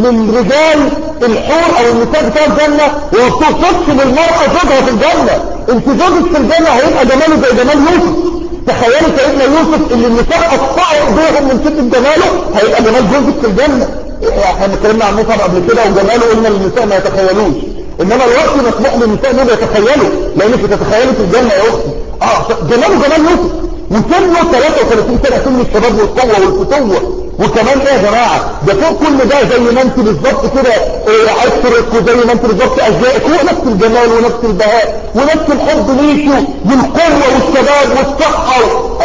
للرجال الحور او النساء بتوع الجنه وما بتوصفش للمراه زوجها في الجنه. انت زوجك في الجنه هيبقى جماله زي جمال يوسف. تخيلوا سيدنا يوسف اللي النساء قطعوا ايديهم من شدة جماله هيبقى جمال جوزك في الجنة. احنا اتكلمنا عن مصعب قبل كده وجماله قلنا للنساء ما يتخيلوش، انما الوقت مسموح للنساء انهم يتخيلوا لانك تتخيلوا في الجنة يا اختي. اه جماله جمال يوسف وسنه ثلاثة وثلاثين سنة، سن الشباب والقوة والفتوة. وكمان ايه يا جماعة ده فوق كل ده زي ما انت بالظبط كده ايه عطرك وزي ما انت بالظبط اشيائك هو نفس الجمال ونفس البهاء ونفس الحب ليكوا والقوة والشباب والصحة.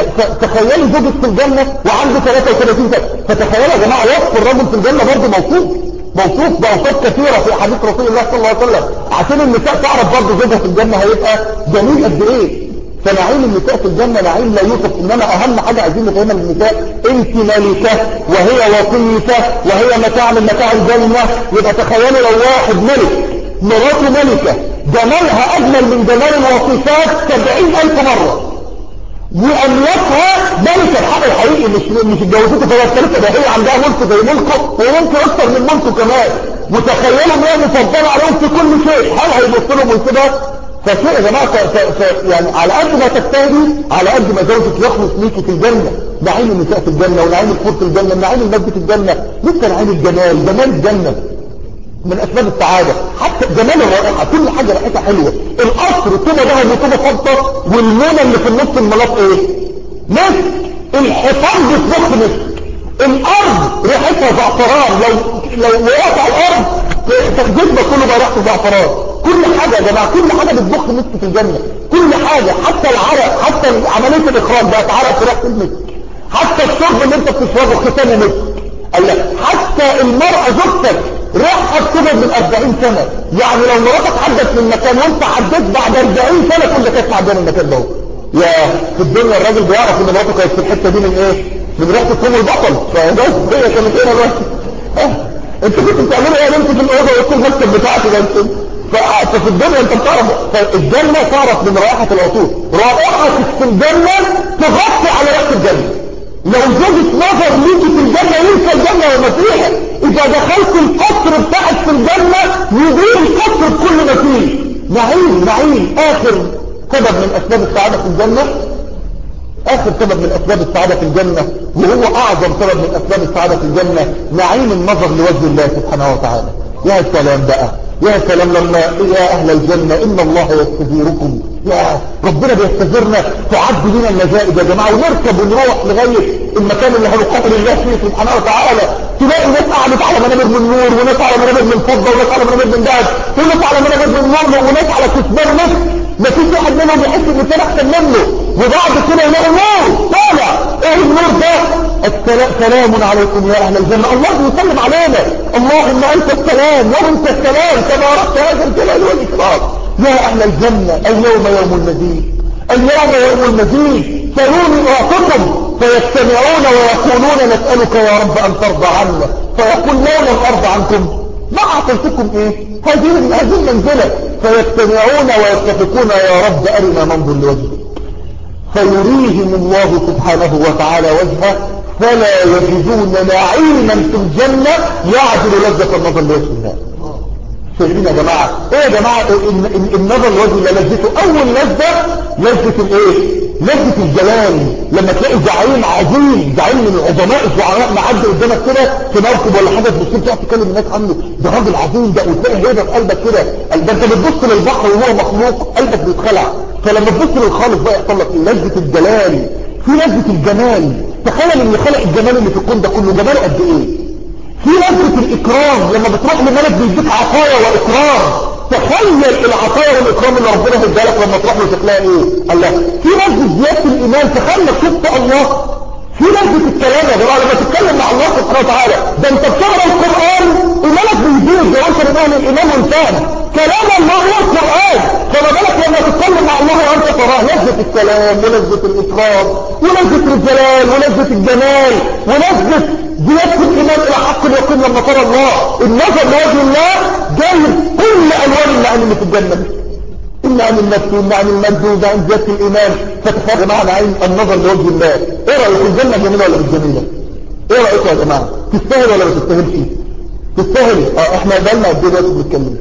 تخيلي زوجك في الجنة وعنده ثلاثة وثلاثين سنة. فتخيلوا يا جماعة وصف الرجل في الجنة برضه موصوف موصوف بأوصاف كثيرة في حديث رسول الله صلى الله عليه وسلم عشان النساء تعرف برضه زوجها في الجنة هيبقى جميل قد ايه. فنعيم النساء في الجنة نعيم لا يوصف. انما اهم حاجة عايزين نفهمها للنساء انت ملكة وهي وصية وهي متاع من متاع الجنة. يبقى تخيلوا لو واحد ملك مراته ملكة جمالها اجمل من جمال الوصيفات سبعين الف مرة، واملاكها ملكة الحق الحقيقي، مش مش اتجوزته فهي الثالثة، ده هي عندها ملك زي ملكه وممكن اكثر من ملكه كمان، وتخيلوا ان هي مفضلة عليهم في كل شيء، هل هيبص لهم ويسيبها؟ فشيء يا جماعة ف... ف... يعني على قد ما تجتهدي على قد ما زوجك يخلص ليكي في الجنة، نعيم النساء في الجنة ونعيم الخور في الجنة، نعيم المجد في الجنة، لسه نعيم الجمال، جمال الجنة من اسباب السعادة، حتى جمال الرائحة، كل حاجة رائحتها حلوة، القصر طوبة ذهب وطوبة فضة، والمونة اللي في النص الملاط ايه؟ مسك، الحيطان بتبخ مسك، الارض ريحتها زعفران، لو لو وقعت على الارض جسمك كله بقى ريحته زعفران، كل حاجة يا جماعة كل حاجة بتبخ مسك في الجنة، كل حاجة، حتى العرق، حتى عملية الاخراج بقت عرق في ريحة المسك، حتى الشرب اللي انت بتشربه ختامه مسك، قال لك حتى المرأة زوجتك ريحها بتبعد من أربعين سنة، يعني لو مراتك عدت من مكان وانت عديت بعد أربعين سنة كل كانت معديه من المكان ده. يا في الدنيا الراجل بيعرف ان مراته كانت في الحته دي من ايه؟ من ريحه الثوم البطل، فبس هي كانت هنا بس. اه انت كنت بتعملي ايه يا بنتي في الاوضه وسط المكتب بتاعتي ده انت؟ ففي الدنيا انت بتعرف، فالجنه تعرف من رائحه العطور، رائحه في الجنه تغطي على ريحه الجنه. لو زوجك نظر ليكي في الجنة ينسى الجنة وما فيها، اذا دخلت القصر بتاعك في الجنة يدير القصر بكل ما فيه، نعيم نعيم. اخر سبب من اسباب السعادة في الجنة، اخر سبب من اسباب السعادة في الجنة وهو اعظم سبب من اسباب السعادة في الجنة، نعيم النظر لوجه الله سبحانه وتعالى. يا سلام بقى، يا سلام لما يا اهل الجنة ان الله يستجيركم، يا ربنا بيستجيرنا، تعد لنا المجائد يا جماعة، ونركب ونروح لغاية المكان اللي هنقابل الله فيه سبحانه وتعالى، تلاقي ناس قعدت على منابر من نور، وناس على منابر من فضة، وناس على منابر من ذهب، وناس على منابر من نور، وناس على كثبان نفس، ما فيش واحد منهم يحس ان كان احسن منه، وبعد كده يلاقي نور طالع، ايه النور ده؟ السلام سلام عليكم يا اهل الجنة، الله يسلم علينا، اللهم انت السلام وانت السلام تبارك هذا الجلال والاكرام. يا اهل الجنة اليوم يوم المزيد، اليوم يوم المزيد، سلوني اعطكم، فيجتمعون ويقولون نسألك يا رب ان ترضى عنا، فيقول لا لن ارضى عنكم، ما اعطيتكم ايه؟ هذه هذه المنزلة، فيجتمعون ويتفقون يا رب ارنا ننظر لوجهك، فيريهم الله سبحانه وتعالى وجهه، فلا يجدون نعيما في الجنة يعدل لذة النظر لوجه الله. شايفين يا جماعة ايه يا جماعة النظر لوجه الله لذته؟ اول لذة لذة الايه؟ لذة الجلال، لما تلاقي زعيم عظيم، زعيم من العظماء الزعماء معدي قدامك كده في مركب ولا حاجة، تبص تقعد تكلم الناس عنه، ده راجل عظيم ده، وتلاقي هيبة في قلبك كده، ده انت بتبص للبحر وهو مخلوق قلبك بيتخلع، فلما تبص للخالق بقى يحصل لك لذة الجلال، في لذة الجمال. تخيل اللي خلق الجمال اللي في الكون ده كله جماله قد ايه؟ في لذة الإكرام، لما بتروح لملك بيديك عطايا وإكرام، تخيل العطايا والإكرام اللي ربنا هيديها لك لما تروح له شكلها إيه؟ الله. في لذة زيادة الإيمان، تخيل انك شفت الله. في لذة الكلام يا جماعة لما تتكلم مع الله سبحانه وتعالى، ده أنت بتقرأ القرآن الملك بيديك ده أنت من أهل الإيمان والفهم، كلام الله هو القرآن، فما بالك لما تتكلم مع الله وأنت تراه، لذة الكلام ولذة الإكرام ولذة الجلال ولذة الجمال ولذة زيادة الإيمان إلى حق اليقين لما ترى الله. النظر لوجه الله جايب كل ألوان النعيم اللي في الجنة، النعيم النفسي والنعيم المادي وعن زيادة الإيمان. فتخيل معنا نعيم النظر لوجه الله. إيه رأيك الجنة جميلة ولا مش جميلة؟ إيه رأيك يا جماعة؟ تستاهل ولا ما تستاهلش؟ تستاهل. اه احنا بقالنا قد ايه دلوقتي بنتكلم؟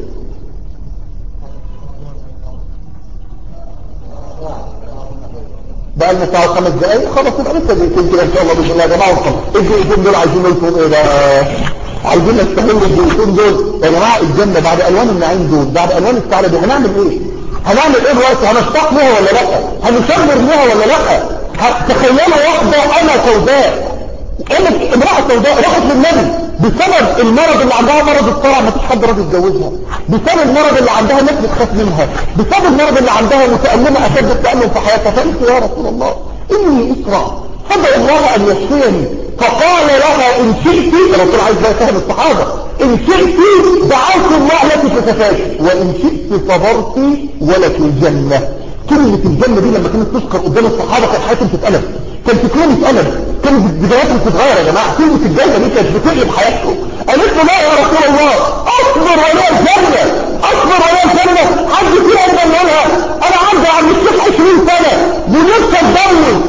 بقى لنا ساعة وخمس دقايق، خلاص يبقى لسه دقيقتين كده ان شاء الله باذن الله يا جماعه. ونخلص الدقيقتين دول عايزين نقول ايه بقى؟ عايزين نستغل الدقيقتين دول يا جماعه. الجنه بعد الوان النعيم دول، بعد الوان السعاده دي، هنعمل ايه؟ هنعمل ايه دلوقتي؟ هنشتاق لها ولا لا؟ هنشمر لها ولا لا؟ تخيلوا واحده انا سوداء، قامت امراه سوداء راحت للنبي بسبب المرض اللي عندها، مرض الصرع، ما فيش حد راضي يتجوزها، بسبب المرض اللي عندها الناس بتخاف منها، بسبب المرض اللي عندها متألمة اشد التألم في حياتها، فقلت يا رسول الله اني اسرع فدعو الله ان يشفيني، فقال لها ان شئت، الرسول عايز بقى يفهم الصحابه، ان شئت دعوت الله لك فتشافي، وان شئت صبرت ولك الجنه. كلمة الجنة دي لما كانت تذكر قدام الصحابة كانت حياتهم تتقلب، كان فكرهم يتقلب، كانت بداياتهم تتغير يا جماعة. كلمة الجنة دي كانت بتقلب حياتهم. قالت له لا يا رسول الله اصبر ولا الجنة، اصبر ولا الجنة. حد فينا يقول لها انا عندي عم الشيخ عشرين سنة ونفسي اتجوز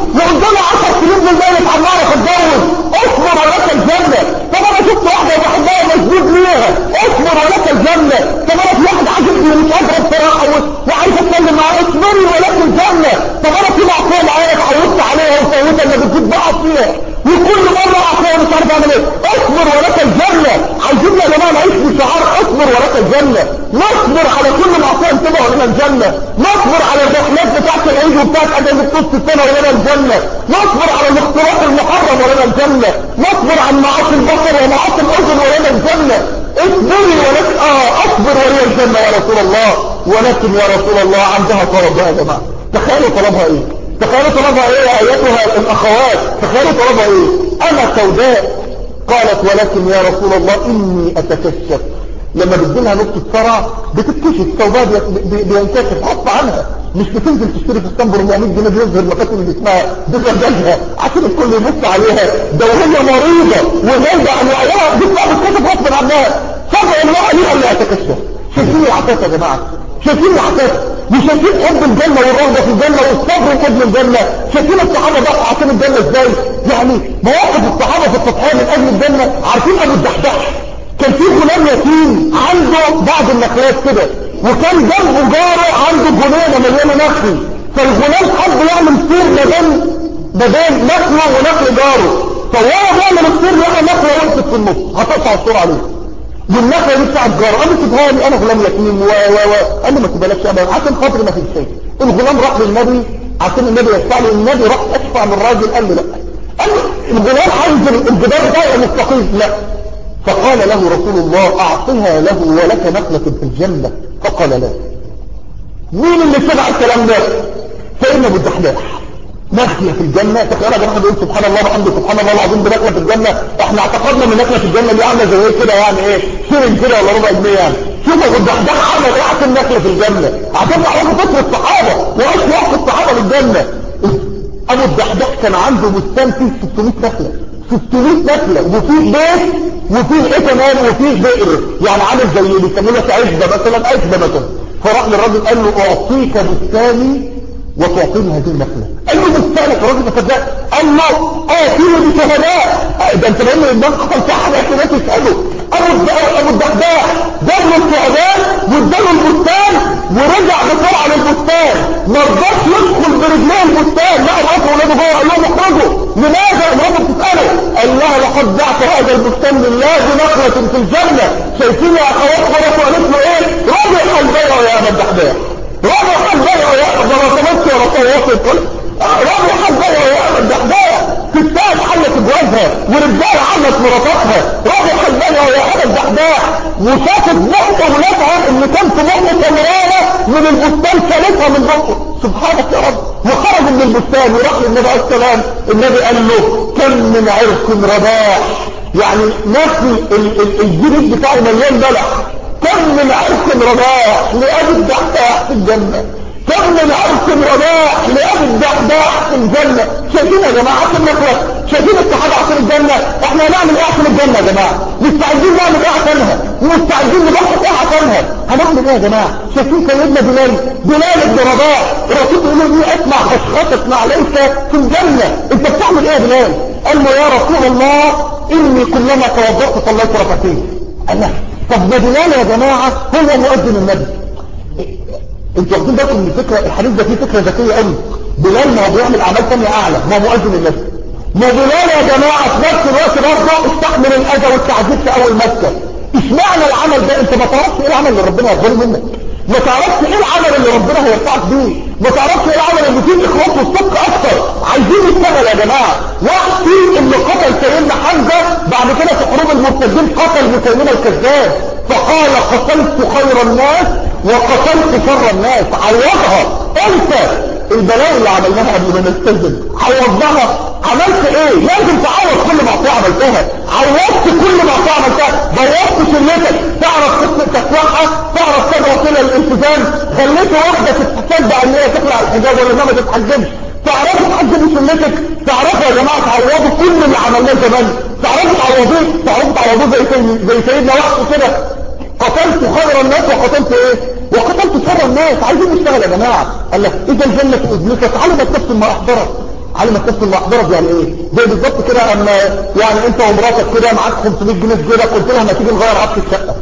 كل معصيه نسيبها ولنا الجنه، نصبر على الرحلات بتاعت العيد وبتاعت اجازه نص السنه ولنا الجنه، نصبر على الاختلاط المحرم ولنا الجنه، نصبر عن معاصي البصر ومعاصي الاذن ولنا الجنه. اصبري ولكن اه اصبر ولي الجنه يا رسول الله. ولكن يا رسول الله عندها طلب يا جماعه. تخيلوا طلبها ايه؟ تخيلوا طلبها ايه يا ايتها الاخوات؟ تخيلوا طلبها ايه؟ انا سوداء. قالت ولكن يا رسول الله اني اتكشف. لما بتجيلها نقطة صرع بتتكشف، ثوبها بينكشف غصب عنها، مش بتنزل تشتري في اسطنبول أربعمية جنيه بيظهر مكاتب اللي اسمها بزرجها عشان الكل يبص عليها. ده وهي مريضة وهي يعني عيالها بتطلع بتكشف غصب عنها. فجأة المرأة دي قال لها اتكشف. شايفين العتاسة يا جماعة؟ شايفين العتاسة؟ وشايفين حب الجنة والرغبة في الجنة والصبر وحب الجنة؟ شايفين الصحابة بقى عشان الجنة ازاي؟ يعني مواقف الصحابة في التضحية من اجل الجنة. عارفين ابو الدحداح كان في غلام يتيم عنده بعض النخلات كده، وكان جنبه جاره عنده جنينه مليانه نخل، فالغلام حب يعمل سير ما بين ما بين نخله ونخل جاره، فهو بيعمل السير لقى نخله وقفت في النص هتقطع السور عليه، والنخله دي بتاعت جاره. قال له سيبها لي انا غلام يتيم و و و قال له ما تبلاش ابدا عشان خاطر ما فيش شيء. الغلام راح للنبي عشان النبي يشفع له، النبي راح اشفع من الراجل قال له لا، قال له الغلام عايز الجدار بتاعه مستقيم. لا، فقال له رسول الله اعطها له ولك نخلة في الجنة. فقال لا. مين اللي سمع الكلام ده؟ سيدنا ابو الدحداح. نخلة في الجنة. تخيل يا جماعه بيقول سبحان الله وبحمده سبحان الله العظيم بنخلة في الجنة. احنا اعتقدنا ان نخلة في الجنة دي عامله زي ايه كده، يعني ايه شيرين كده ولا ربع جنيه يعني. شوف ابو الدحداح عمل ايه عشان نخلة في الجنة، عشان تعرفوا فكر الصحابه وايش وقت الصحابه للجنة. ابو الدحداح كان عنده بستان فيه ستمائة نخلة، ستمائة نخلة، وفيه بيت وفيه ايه كمان وفيه بئر، يعني عامل زي اللي بيسموه لك عزبه مثلا، عزبه مثلا. فراح للراجل قال له اعطيك بستاني وتعطيني هذه النخله. قال له بستانك؟ الراجل ما صدق، قال له اتيني بشهداء. ده انت بان الناس حصل في حاجه كده تساله. ابو الدحداح جاب له الشهداء واداله البستان ورجع بسرعه للبستان، ما رضاش يدخل برجليه البستان، لا مراته ولاده جوه، قال لهم اخرجوا. لماذا؟ مراته بتساله، قال لها لقد بعت هذا البستان لله بنخله في الجنه. شايفين يا اخوات مراته قالت له ايه؟ رابح البيع يا ابو الدحداح، رابح البيع يا ابو الدحداح، يا رسول رابح البيع يا ابو الدحداح. ستات حلت جوازها ورجال عمت مراتاتها، رابح البيع يا ابو الدحداح. وشافت بقى اولادها اللي كان في بقه تمرانه من البستان شالتها من بقه، سبحانك يا رب. وخرج من البستان وراح للنبي عليه السلام، النبي قال له كم من عرق رباح، يعني نفس الجريد بتاعه مليان بلح. كم من عرق رباح لأبي الدحداح في الجنة، كم من عرق رباح لأبي الدحداح في الجنة. شايفين يا جماعة عشان نخلص؟ شايفين الصحابة عشان الجنة؟ احنا هنعمل ايه عشان الجنة يا جماعة؟ مستعدين نعمل ايه عشانها؟ ومستعدين نضحي ايه عشانها؟ هنعمل ايه يا جماعة؟ شايفين سيدنا بلال بلال بن رباح، الرسول يقول له ايه؟ اسمع خشخشة مع ليس في الجنة. انت بتعمل ايه يا بلال؟ قال له يا رسول الله اني كلما توضأت صليت ركعتين. قال له طب ده بلال يا جماعة هو مؤذن النبي. انتوا واخدين بالكم من الفكره؟ الحديث ده فيه فكره ذكيه قوي. بلال ما هو بيعمل اعمال ثانيه اعلى، ما هو مؤذن النبي. ما بلال يا جماعه في نفس الوقت برضه استحمل الاذى والتعذيب في اول مكه. اشمعنى العمل ده؟ انت ما تعرفش ايه العمل اللي ربنا يقبله منك، ما تعرفش ايه العمل اللي ربنا هيرفعك بيه، ما تعرفش ايه العمل اللي فيه الاخلاص والصدق اكتر. عايزين نشتغل يا جماعه. وقتي اللي قتل سيدنا حمزه بعد كده في حروب المرتدين قتل مسيلمة الكذاب، فقال قتلت خير الناس وقتلت شر الناس. عوضها انت البلاوي اللي عملناها قبل ما نستسلم، عوضناها. عملت ايه؟ لازم تعوض كل معصيه عملتها. عوضت كل معصيه عملتها، بوظت سنتك، تعرف تسلك تسلحها، تعرف تدعو الى الالتزام، خليت واحده تتصدق ان هي تقلع الحجاب ولا ما تتحجبش، تعرفوا تحجبوا سنتك، تعرفوا يا جماعه تعوضوا كل اللي عملناه زمان، تعرفوا تعوضوه، تعرفوا تعوضوه زي زي سيدنا وحده كده. قتلت خير الناس وقتلت ايه؟ وقتلت شر الناس. عايزين نشتغل يا جماعه. قال لك اذا الجنه اذنك علمت نفس ما احضرت. علمت نفس ما احضرت يعني ايه؟ زي بالظبط كده اما يعني انت ومراتك كده معاك خمسمائة جنيه في جيبك، قلت لها ما تيجي نغير عفش الشقه.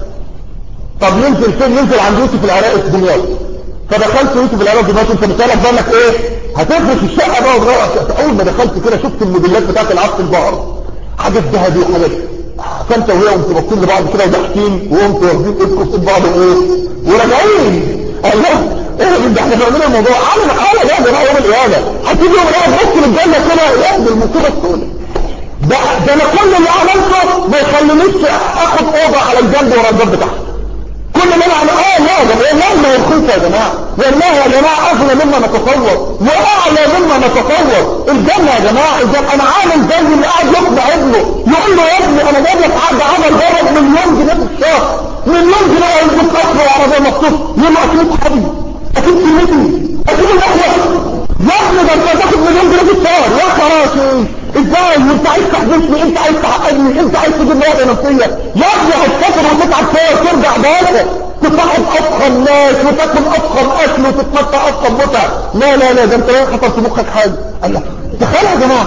طب ننزل فين؟ ننزل عند يوسف العراقي في دمياط. فدخلت يوسف العراقي في دمياط، انت متهيألك بالك ايه؟ هتفرش الشقه بقى وتغير. اول ما دخلت كده شفت الموديلات بتاعت العفش البقر، حاجات ذهبي وحاجات، فانت وهي قمت باصين لبعض كده وضاحكين وقمت واخدين ايدكم في بعض وايه وراجعين. الله ايه ده احنا بنعمل الموضوع عامل حاله يا جماعه يوم القيامه هتيجي يوم القيامه بص للجنه كده يا دي المصيبه السوداء. ده ده انا كل اللي عملته ما يخلينيش اخد اوضه على الجنب ورا الباب بتاعها. كل اللي انا عملته اه لا ده والله ما يرخص يا جماعه والله يا جماعه اغلى مما نتصور واعلى مما نتصور. الجنه يا جماعه الجنه انا عامل زي اللي قاعد يقنع ابنه يقول له يا ابني انا جايب لك عقد عمل بره مليون جنيه في الشهر مليون جنيه يجيب قصر وعربيه مخصوص يقول له اكيد صحابي اكيد كلمتي اكيد الاخوه يا ابني ده انت هتاخد مليون جنيه في الشهر يا خراشي ازاي وانت عايز تحبسني انت عايز تعقدني انت عايز تجيب مرضى نفسيه يا ابني هتسافر وتتعب فيها وترجع بالك تصاحب افخم ناس وتاكل افخم اكل وتتمتع افخم متع. لا لا لا ده انت لو حصل في مخك حاجه. الله تخيل يا جماعه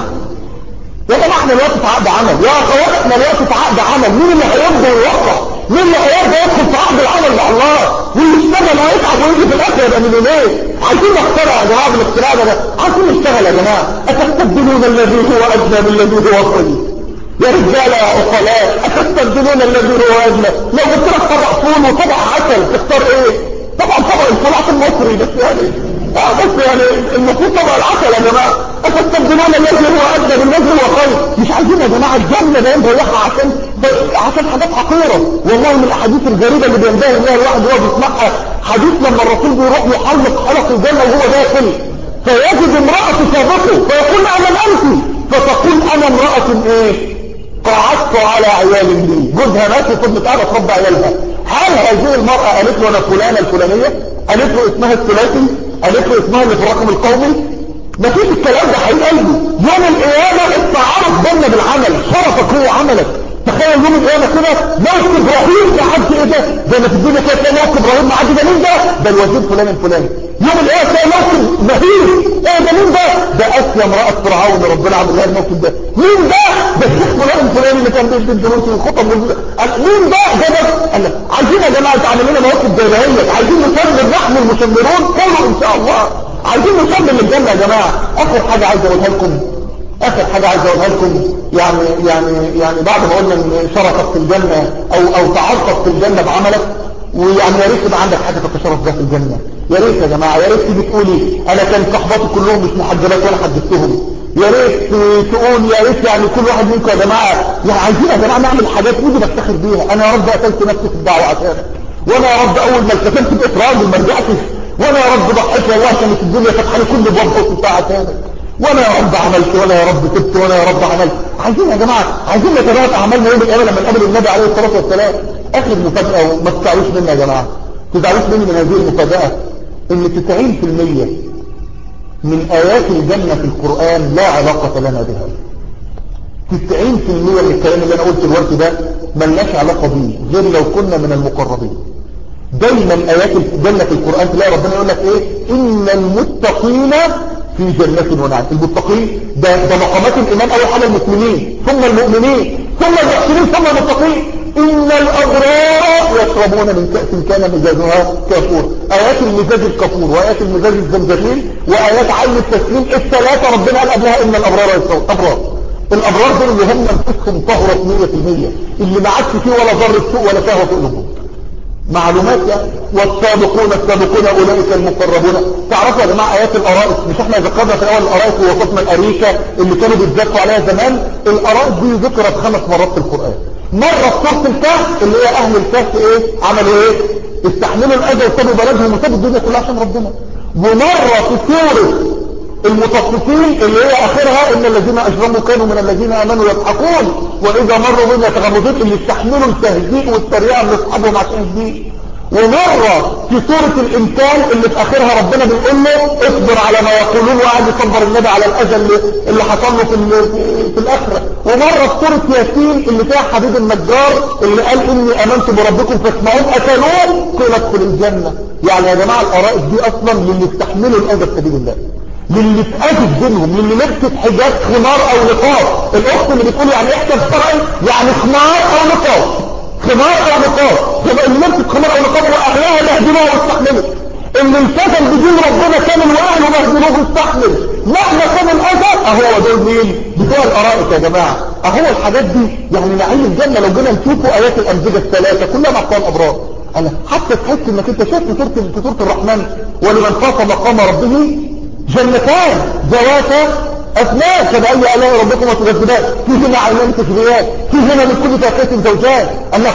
يا جماعه احنا دلوقتي في عقد عمل يا اخوات احنا دلوقتي في عقد عمل. مين اللي هيرضى ويوقع؟ مين اللي هيرضى يدخل في عقد العمل مع الله واللي يشتغل ويتعب ويجي في الاخر يبقى مليونير؟ عايزين نخترع يا جماعه بالاختراع ده عايزين نشتغل يا جماعه. اتستبدلون الذي هو ادنى بالذي هو خير يا رجاله يا عقلاء اتستبدلون الذي هو ادنى. لو قلت لك طبق فول وطبق عسل تختار ايه؟ طبعا طبق الفول عشان مصري بس يعني اه بس يعني المفروض طبق العسل يا جماعه. اتستبدلون الذي هو ادنى بالذي هو خير. مش عايزين يا جماعه الجنه ده نضيعها عشان عشان حاجات حقيره. والله من الاحاديث الغريبه اللي بينبهر بيها الواحد وهو بيسمعها حديث لما الرسول بيروح يحلق حلق الجنه وهو داخل فيجد امراه تسابقه فيقول انا انت فتقول انا امراه ايه قعدت على عيال لي جوزها مات وكنت قاعده تربى عيالها. هل هذه المراه قالت له انا فلانه الفلانيه؟ قالت له اسمها الثلاثي؟ قالت له اسمها اللي في الرقم القومي؟ ما فيش الكلام ده حقيقي قلبي. يوم القيامه التعارف بيننا بالعمل شرفك هو عملك. تخيل يوم القيامه كده موت ابراهيم معدي ايه ده زي ما في الدنيا كده تلاقي موت ابراهيم معدي ده مين ده؟ ده الوزير فلان الفلاني. يوم القيامه تلاقي موت مهيب ايه ده مين ده؟ ده اسيا امراه فرعون ربنا عمل لها الموت ده. مين ده؟ ده الشيخ فلان الفلاني اللي كان بيدي الدروس والخطب مين ده؟ ده ده عايزين يا جماعه تعمل لنا مواقف زي دهيت. عايزين نسمي نحن المشمرون كله ان شاء الله. عايزين نسمي للجنه يا جماعه. اخر حاجه عايز اقولها لكم اخر حاجة عايز اقولها لكم يعني يعني يعني بعد ما قلنا ان شرفك في الجنة او او تعرفك في الجنة بعملك ويعني يا ريت يبقى عندك حاجة تتشرف بها في الجنة. يا ريت يا جماعة يا ريت تيجي تقولي انا كان صحباتي كلهم مش محجبات وانا حدثتهم. يا ريت تقول يا ريت يعني كل واحد منكم يا جماعة يعني عايزين يا جماعة نعمل حاجات نيجي نفتخر بيها. انا يا رب قتلت نفسي في الدعوة عشانك وانا يا رب اول ما التزمت بقيت راجل ما رجعتش وانا يا رب ضحيت والله كانت الدنيا فتح لي كل باب بتاع عشانك وانا يا رب عملت وانا يا رب تبت وانا يا رب عملت. عايزين يا جماعه عايزين نتبادل اعمالنا يوم القيامه لما نقابل النبي عليه الصلاه والسلام. اخر مفاجاه وما تزعلوش مني يا جماعه تزعلوش مني من هذه المفاجاه ان تسعين في المية من ايات الجنه في القران لا علاقه لنا بها. تسعين في المية من الكلام اللي انا قلته دلوقتي ده ملناش علاقه بيه غير لو كنا من المقربين. دايما ايات الجنه في القران تلاقي ربنا يقول لك ايه ان المتقين في جنة ونعيم. المتقين ده, ده مقامات الإيمان أول حاجة المسلمين ثم المؤمنين ثم المحسنين ثم المتقين. إن الأبرار يشربون من كأس كان مزاجها كافور. آيات المزاج الكافور وآيات المزاج الزمزمين وآيات عين التسليم الثلاثة ربنا قال قبلها إن الأبرار يشربون. أبرار الأبرار دول اللي هم نفسهم طهرت مية في المية اللي ما عادش فيه ولا ضر سوء ولا شهوة في قلوبهم. معلومات يعني والسابقون السابقون اولئك المقربون. تعرفوا يا جماعه ايات الارائك مش احنا ذكرنا في الاول الارائك ووصفنا الاريكه اللي كانوا بيتذكروا عليها زمان. الارائك دي ذكرت خمس مرات في القران. مره في سوره الكهف اللي هي اهل الكهف ايه عملوا ايه استحملوا الاذى وسابوا بلدهم وسابوا الدنيا كلها عشان ربنا. ومره في سوره المطففين اللي هي اخرها ان الذين اجرموا كانوا من الذين امنوا يضحكون واذا مروا بهم يتغمزون اللي استحملوا التهزيء والتريقه من اصحابهم عشان الدين. ومره في سوره الانسان اللي في اخرها ربنا بيقول له اصبر على ما يقولون وقعد يصبر النبي على الاذى اللي, اللي حصل له في, في الاخره. ومره في سوره ياسين اللي فيها حبيب النجار اللي قال اني امنت بربكم فاسمعون اتلون قيل ادخل الجنه. يعني يا جماعه الارائك دي اصلا للي استحملوا الاذى في سبيل الله للي اتأذت بينهم للي لبست حجاب خمار او نقاب. الاخت اللي بتقول يعني احسن فرعي يعني خمار او نقاب خمار او نقاب يبقى اللي لبست خمار او نقاب واهلها اللي هدموها واستحملت. اللي التزم بدين ربنا كامل واهله مهدلوه يستحمل مهما كان الاذى. اهو دول مين؟ بتوع الارائك يا جماعه. اهو الحاجات دي يعني نعيم الجنه لو جينا نشوفوا ايات الامزجه الثلاثه كلها مع الابرار. انا حتى تحس انك انت شايف في سوره في سوره الرحمن ولمن خاف مقام ربه جنتان ذواتا أثناء فبأي آلاء ربكم وتكذبان فيهما عينان تجريان فيهما من كل فاكهة زوجان. الله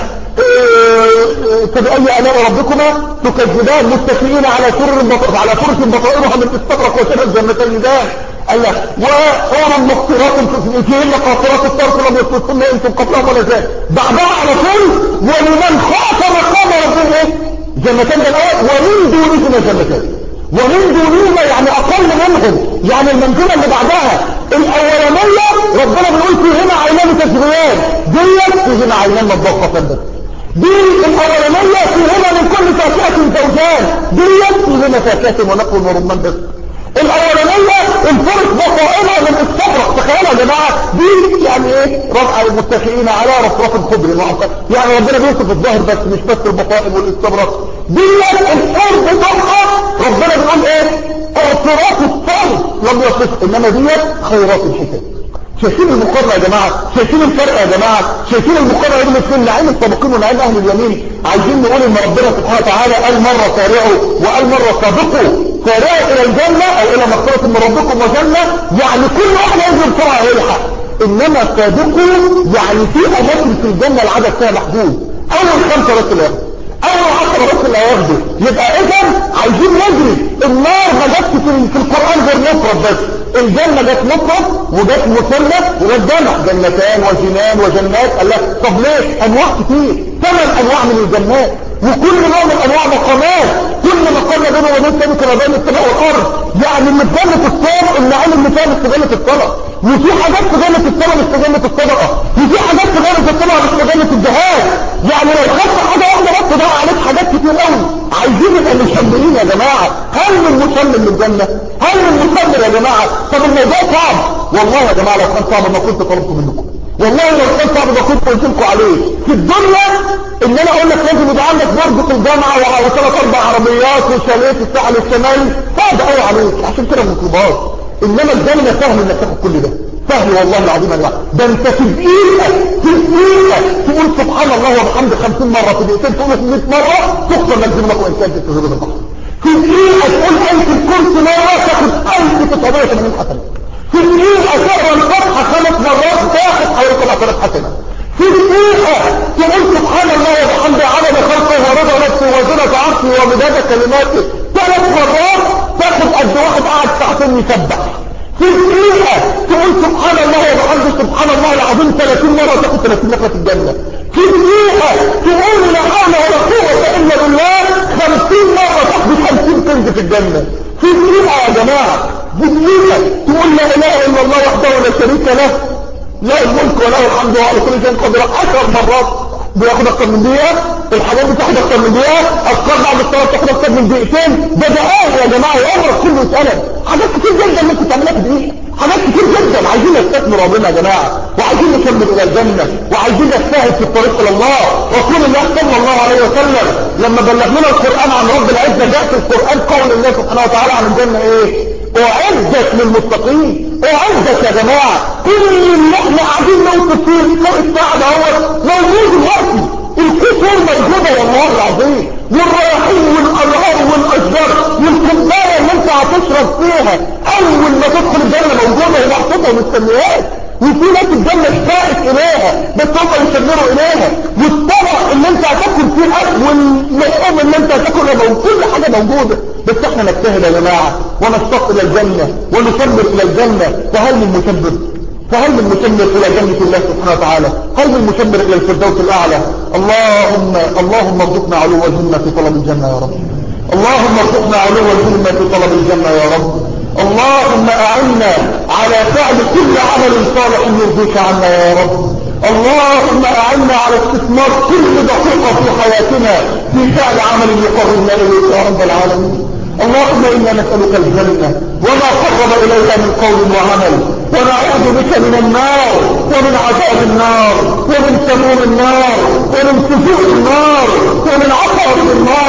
فبأي آلاء ربكما تكذبان متكئين على سرر على فرش بطائرها من استبرق وشبه الجنتين النساء. الله وحور مقصرات فيهن قاصرات الطرف لم يطلقن انتم قبلهم ولا زال. بعدها على طول ولمن خاف مقام ربه جنتان بالآية ومن دونهما جنتان ومن دونهما يعني اقل منهم يعني المنزله اللي بعدها الاولانيه ربنا بيقول فيهما عينان تجريان ديت فيهما عينان مضخه بس دي الاولانيه فيهما من كل فاكهه زوجان ديت فيهما فاكهه ونقل ورمان بس. الاولانيه الفرس بطائرها من استبرق تخيلوا يا جماعه دي يعني ايه رفع المتكئين على رفرف خضر يعني ربنا بيوصف الظاهر بس مش بس البطائر والاستبرق ديت الحور بتاعها ربنا بيقول ايه اعتراف الطرف لم يصف انما ديت خيرات الحكم. شايفين المقارنه يا جماعه؟ شايفين الفرق يا جماعه؟ شايفين المقارنه بين الاثنين نعيم السابقين ونعيم اهل اليمين؟ عايزين نقول ان ربنا سبحانه وتعالى قال مره سارعوا وقال مره سابقوا سارعوا الى الجنه او الى مغفره من ربكم وجنه يعني كل واحد ينزل بسرعه يلحق. انما سابقوا يعني في اماكن في الجنه العدد فيها محدود اول خمسه بس اللي ياخدوا اول عشرة بس اللي هياخدوا. يبقى اذا عايزين نجري. النار ما جاتش في, في القران غير مفرد بس الجنه جت مفرد وجت مثنى وجت جمع جنتان وجنان وجنات. قال لك طب ليه؟ انواع كتير ثمان انواع من الجنات وكل نوع من انواع مقامات كل مقام بينه وبين الثاني كما بين السماء والارض. يعني اللي في جنه الصوم النعيم اللي فيها مش في جنه الصلاه وفي حاجات في جنه الصلاه مش في جنه الصدقه وفي حاجات في جنه الصلاه مش في جنه الجهاد. يعني لو خدت حاجه واحده بس ده عليك حاجات كتير قوي. عايزين نبقى مشمرين يا جماعه. هل من مشمر للجنه؟ هل من مشمر يا جماعه؟ طب الموضوع صعب والله يا جماعه لو كان صعب ما كنت طلبت منكم والله لو كان صعب ما كنت قلت لكم عليه. في الدنيا ان انا اقول لك لازم يبقى عندك برج في الجامعه وثلاث اربع عربيات وشاليه في الساحل الشمالي صعب قوي عليك عشان كده مطلوبات. انما الجنه سهل انك تاخد كل ده سهل والله العظيم يا جماعه. ده انت في دقيقه في دقيقه تقول سبحان الله وبحمده خمسين مره في دقيقتين تقول مية مره تخسر لك ذنبك وان كانت في ذنوب البحر. في دقيقه تقول آية الكرسي مره تاخد ألف وتسعمية وثمانين حسنه. في دقيقه تقرا الفتحه خمس مرات تاخد حوالي سبعة آلاف حسنه. في دقيقه تقول سبحان الله وبحمده عدد خلقه ورضا نفسه وزنة عرشه ومداد كلماته ثلاث مرات تاخد قد واحد قاعد ساعتين يسبح. في دقيقة تقول سبحان الله وبحمده سبحان الله العظيم ثلاثين مرة تاخد ثلاثين نقرة في الجنة. في دقيقة تقول لا حول ولا قوة إلا بالله خمسين مرة تاخد خمسين كنز في الجنة. في دقيقة يا جماعة في دقيقة تقول لا إله إلا الله وحده لا شريك له لا الملك ولا الحمد وعلى كل شيء قدير عشر مرات بياخد اكتر من دقيقة. الحاجات بتاخد اكتر من دقيقة. اذكار بعد الصلاة بتاخد اكتر من دقيقتين. ده دقائق يا جماعة وعمرك كله يسألك حاجات كتير جدا ممكن تعملها في دقيقة. حاجات كتير جدا عايزين نستثمر ربنا يا جماعة وعايزين نكمل الى الجنة وعايزين نجتهد في الطريق الى الله. رسول الله صلى الله عليه وسلم لما بلغنا القرآن عن رب العزة جاء في القرآن قول الله سبحانه وتعالى عن الجنة ايه؟ اعدت للمتقين. اعدت يا جماعة كل اللي احنا قاعدين نوصف فيه فوق الساعة دوت موجود دلوقتي. الكفر موجودة والله العظيم والرياحين والانهار والاشجار والكوبايه اللي انت هتشرب فيها اول ما تدخل الجنه موجوده ومحطوطه ومستنياك. وفي ناس الجنه اشتاقت اليها بس هم يشمروا اليها. والطبق اللي انت هتاكل فيه الاكل واللحوم اللي انت هتاكلها موجود كل حاجه موجوده. بس احنا نجتهد يا جماعه ونشتاق الى الجنه ونشمر الى الجنه. فهل من مشمر؟ فهل من مشمر الى جنة الله سبحانه وتعالى؟ هل من مشمر الى الفردوس الاعلى؟ اللهم اللهم ارزقنا علو الهمة في طلب الجنة يا رب. اللهم ارزقنا علو الهمة في طلب الجنة يا رب. اللهم اعنا على فعل كل عمل صالح يرضيك عنا يا رب. اللهم اعنا على استثمار كل دقيقة في حياتنا في فعل عمل يقربنا اليك يا رب العالمين. اللهم انا نسألك الجنة وما قرب اليها من قول وعمل ونعوذ بك من النار ومن عذاب النار ومن سموم النار ومن سجود النار ومن عقاب النار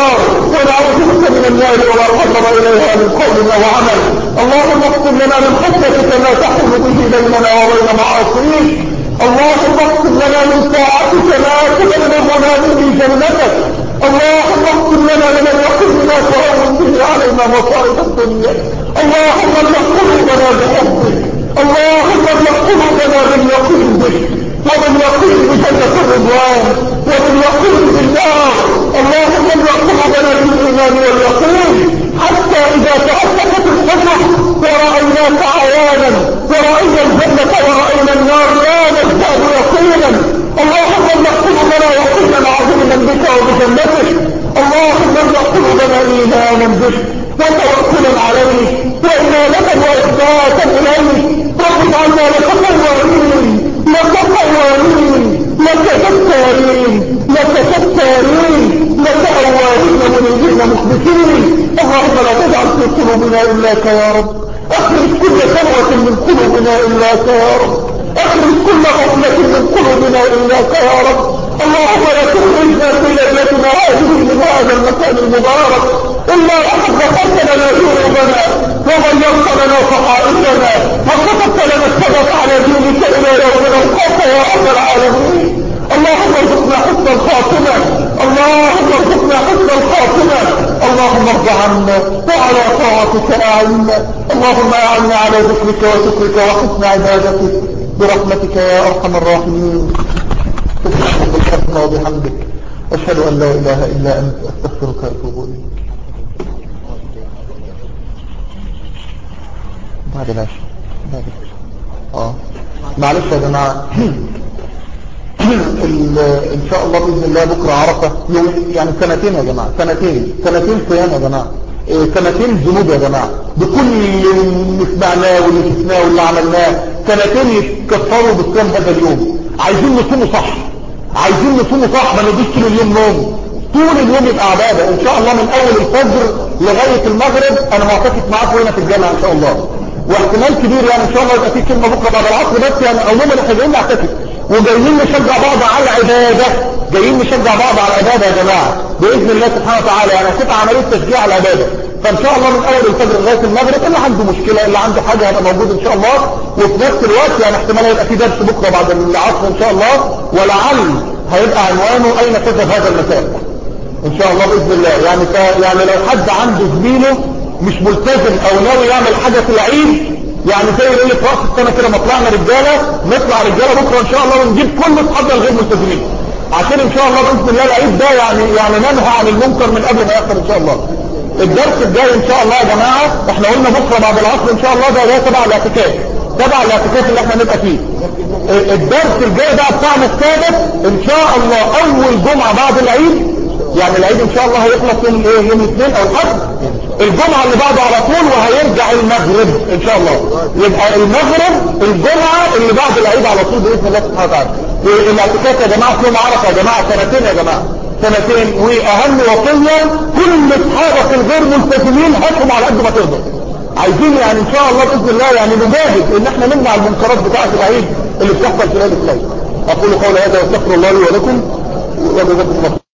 ونعوذ بك من النار وما قرب إليها من قول وعمل. اللهم اغفر لنا من خشيتك ما تحول به بيننا وبين معاصيك. اللهم اغفر لنا من طاعتك ما تبلغنا به جنتك. اللهم اغفر لنا من اليقين ما تهون به علينا مصائب الدنيا. اللهم املأ قلوبنا بحبك. اللهم املأ قلوبنا باليقين بك، وباليقين بجنة الرضوان، وباليقين بالنار. اللهم املأ قلوبنا بالايمان واليقين حتى اذا تحققت الحجر ورأيناك عيانا ورأينا الجنة ورأينا النار لا نزداد يقينا. اللهم املأ قلوبنا يقينا عظيما بك وبجنتك. اللهم املأ قلوبنا ايمانا بك وتوكلا عليك وإنابة وإخباتا إليك. رب اجعلنا لك قوانين لك قوانين لك كتارين لك كتارين لك أوابين منيبين مخبتين. اللهم لا تجعل في قلوبنا إلاك يا رب. اخرج كل ثروة من قلوبنا إلاك يا رب. اخرج كل غفلة من قلوبنا إلاك يا رب. اللهم لا تخرجنا في ليلتنا هذه من هذا المكان المبارك إلا وقد غفرت لنا ذنوبنا وغيرت لنا صحائفنا وكتبت لنا الثبات على دينك إلى يوم نلقاك يا رب العالمين. اللهم ارزقنا حسن الخاتمة. اللهم ارزقنا حسن الخاتمة. اللهم ارض عنا وعلى طاعتك أعنا. اللهم أعنا على ذكرك وشكرك وحسن عبادتك برحمتك يا أرحم الراحمين. سبحانك وبحمدك أشهد أن لا إله إلا أنت أستغفرك وأتوب إليك. بعد العشاء بعد العشاء اه معلش يا جماعة ان شاء الله باذن الله بكره عرفه يوم يعني سنتين يا جماعه سنتين سنتين صيام يا جماعه إيه سنتين ذنوب يا جماعه بكل اللي سمعناه واللي شفناه واللي عملناه سنتين يتكفروا بصيام هذا اليوم. عايزين نصوموا صح عايزين نصوموا صح ما ندوش طول اليوم نوم. طول اليوم يبقى عباده ان شاء الله من اول الفجر لغايه المغرب. انا معتكف معاكم هنا في الجامعه ان شاء الله واحتمال كبير يعني ان شاء الله يبقى في كلمه بكره بعد العصر بس يعني عموما احنا جايين نعتكف وجايين نشجع بعض على العباده جايين نشجع بعض على العباده يا جماعه باذن الله سبحانه وتعالى. يعني هتبقى عمليه تشجيع على العباده فان شاء الله من اول الفجر لغايه المغرب. اللي عنده مشكله اللي عنده حاجه هيبقى موجود ان شاء الله. وفي نفس الوقت يعني احتمال هيبقى في درس بكره بعد العصر ان شاء الله ولعل هيبقى عنوانه اين تذهب هذا المساء ان شاء الله باذن الله. يعني ف... يعني لو حد عنده زميله مش ملتزم او ناوي يعمل حاجه في العيد يعني زي اللي في راس السنه كده ما طلعنا رجاله نطلع رجاله بكره ان شاء الله ونجيب كل اصحابنا الغير ملتزمين عشان ان شاء الله باذن الله العيد ده يعني يعني ننهى عن المنكر من قبل ما يحصل ان شاء الله. الدرس الجاي ان شاء الله يا جماعه احنا قلنا بكره بعد العصر ان شاء الله ده ده تبع الاعتكاف تبع الاعتكاف اللي احنا نبقى فيه. الدرس الجاي بقى بتاعنا السادس ان شاء الله اول جمعه بعد العيد. يعني العيد ان شاء الله هيخلص يوم ايه يوم الاثنين او الاحد الجمعه اللي بعده على طول وهيرجع المغرب ان شاء الله. يبقى المغرب الجمعه اللي بعد العيد على طول باذن الله سبحانه وتعالى. الاعتكاف يا جماعه في يوم عرفه يا جماعه سنتين يا جماعه سنتين. واهم وصيه كل اصحابك الغير ملتزمين هاتهم على قد ما تقدر. عايزين يعني ان شاء الله باذن الله يعني نجاهد ان احنا نمنع المنكرات بتاعه العيد اللي بتحصل في ليله العيد. اقول قولي هذا واستغفر الله لي ولكم وجزاكم الله.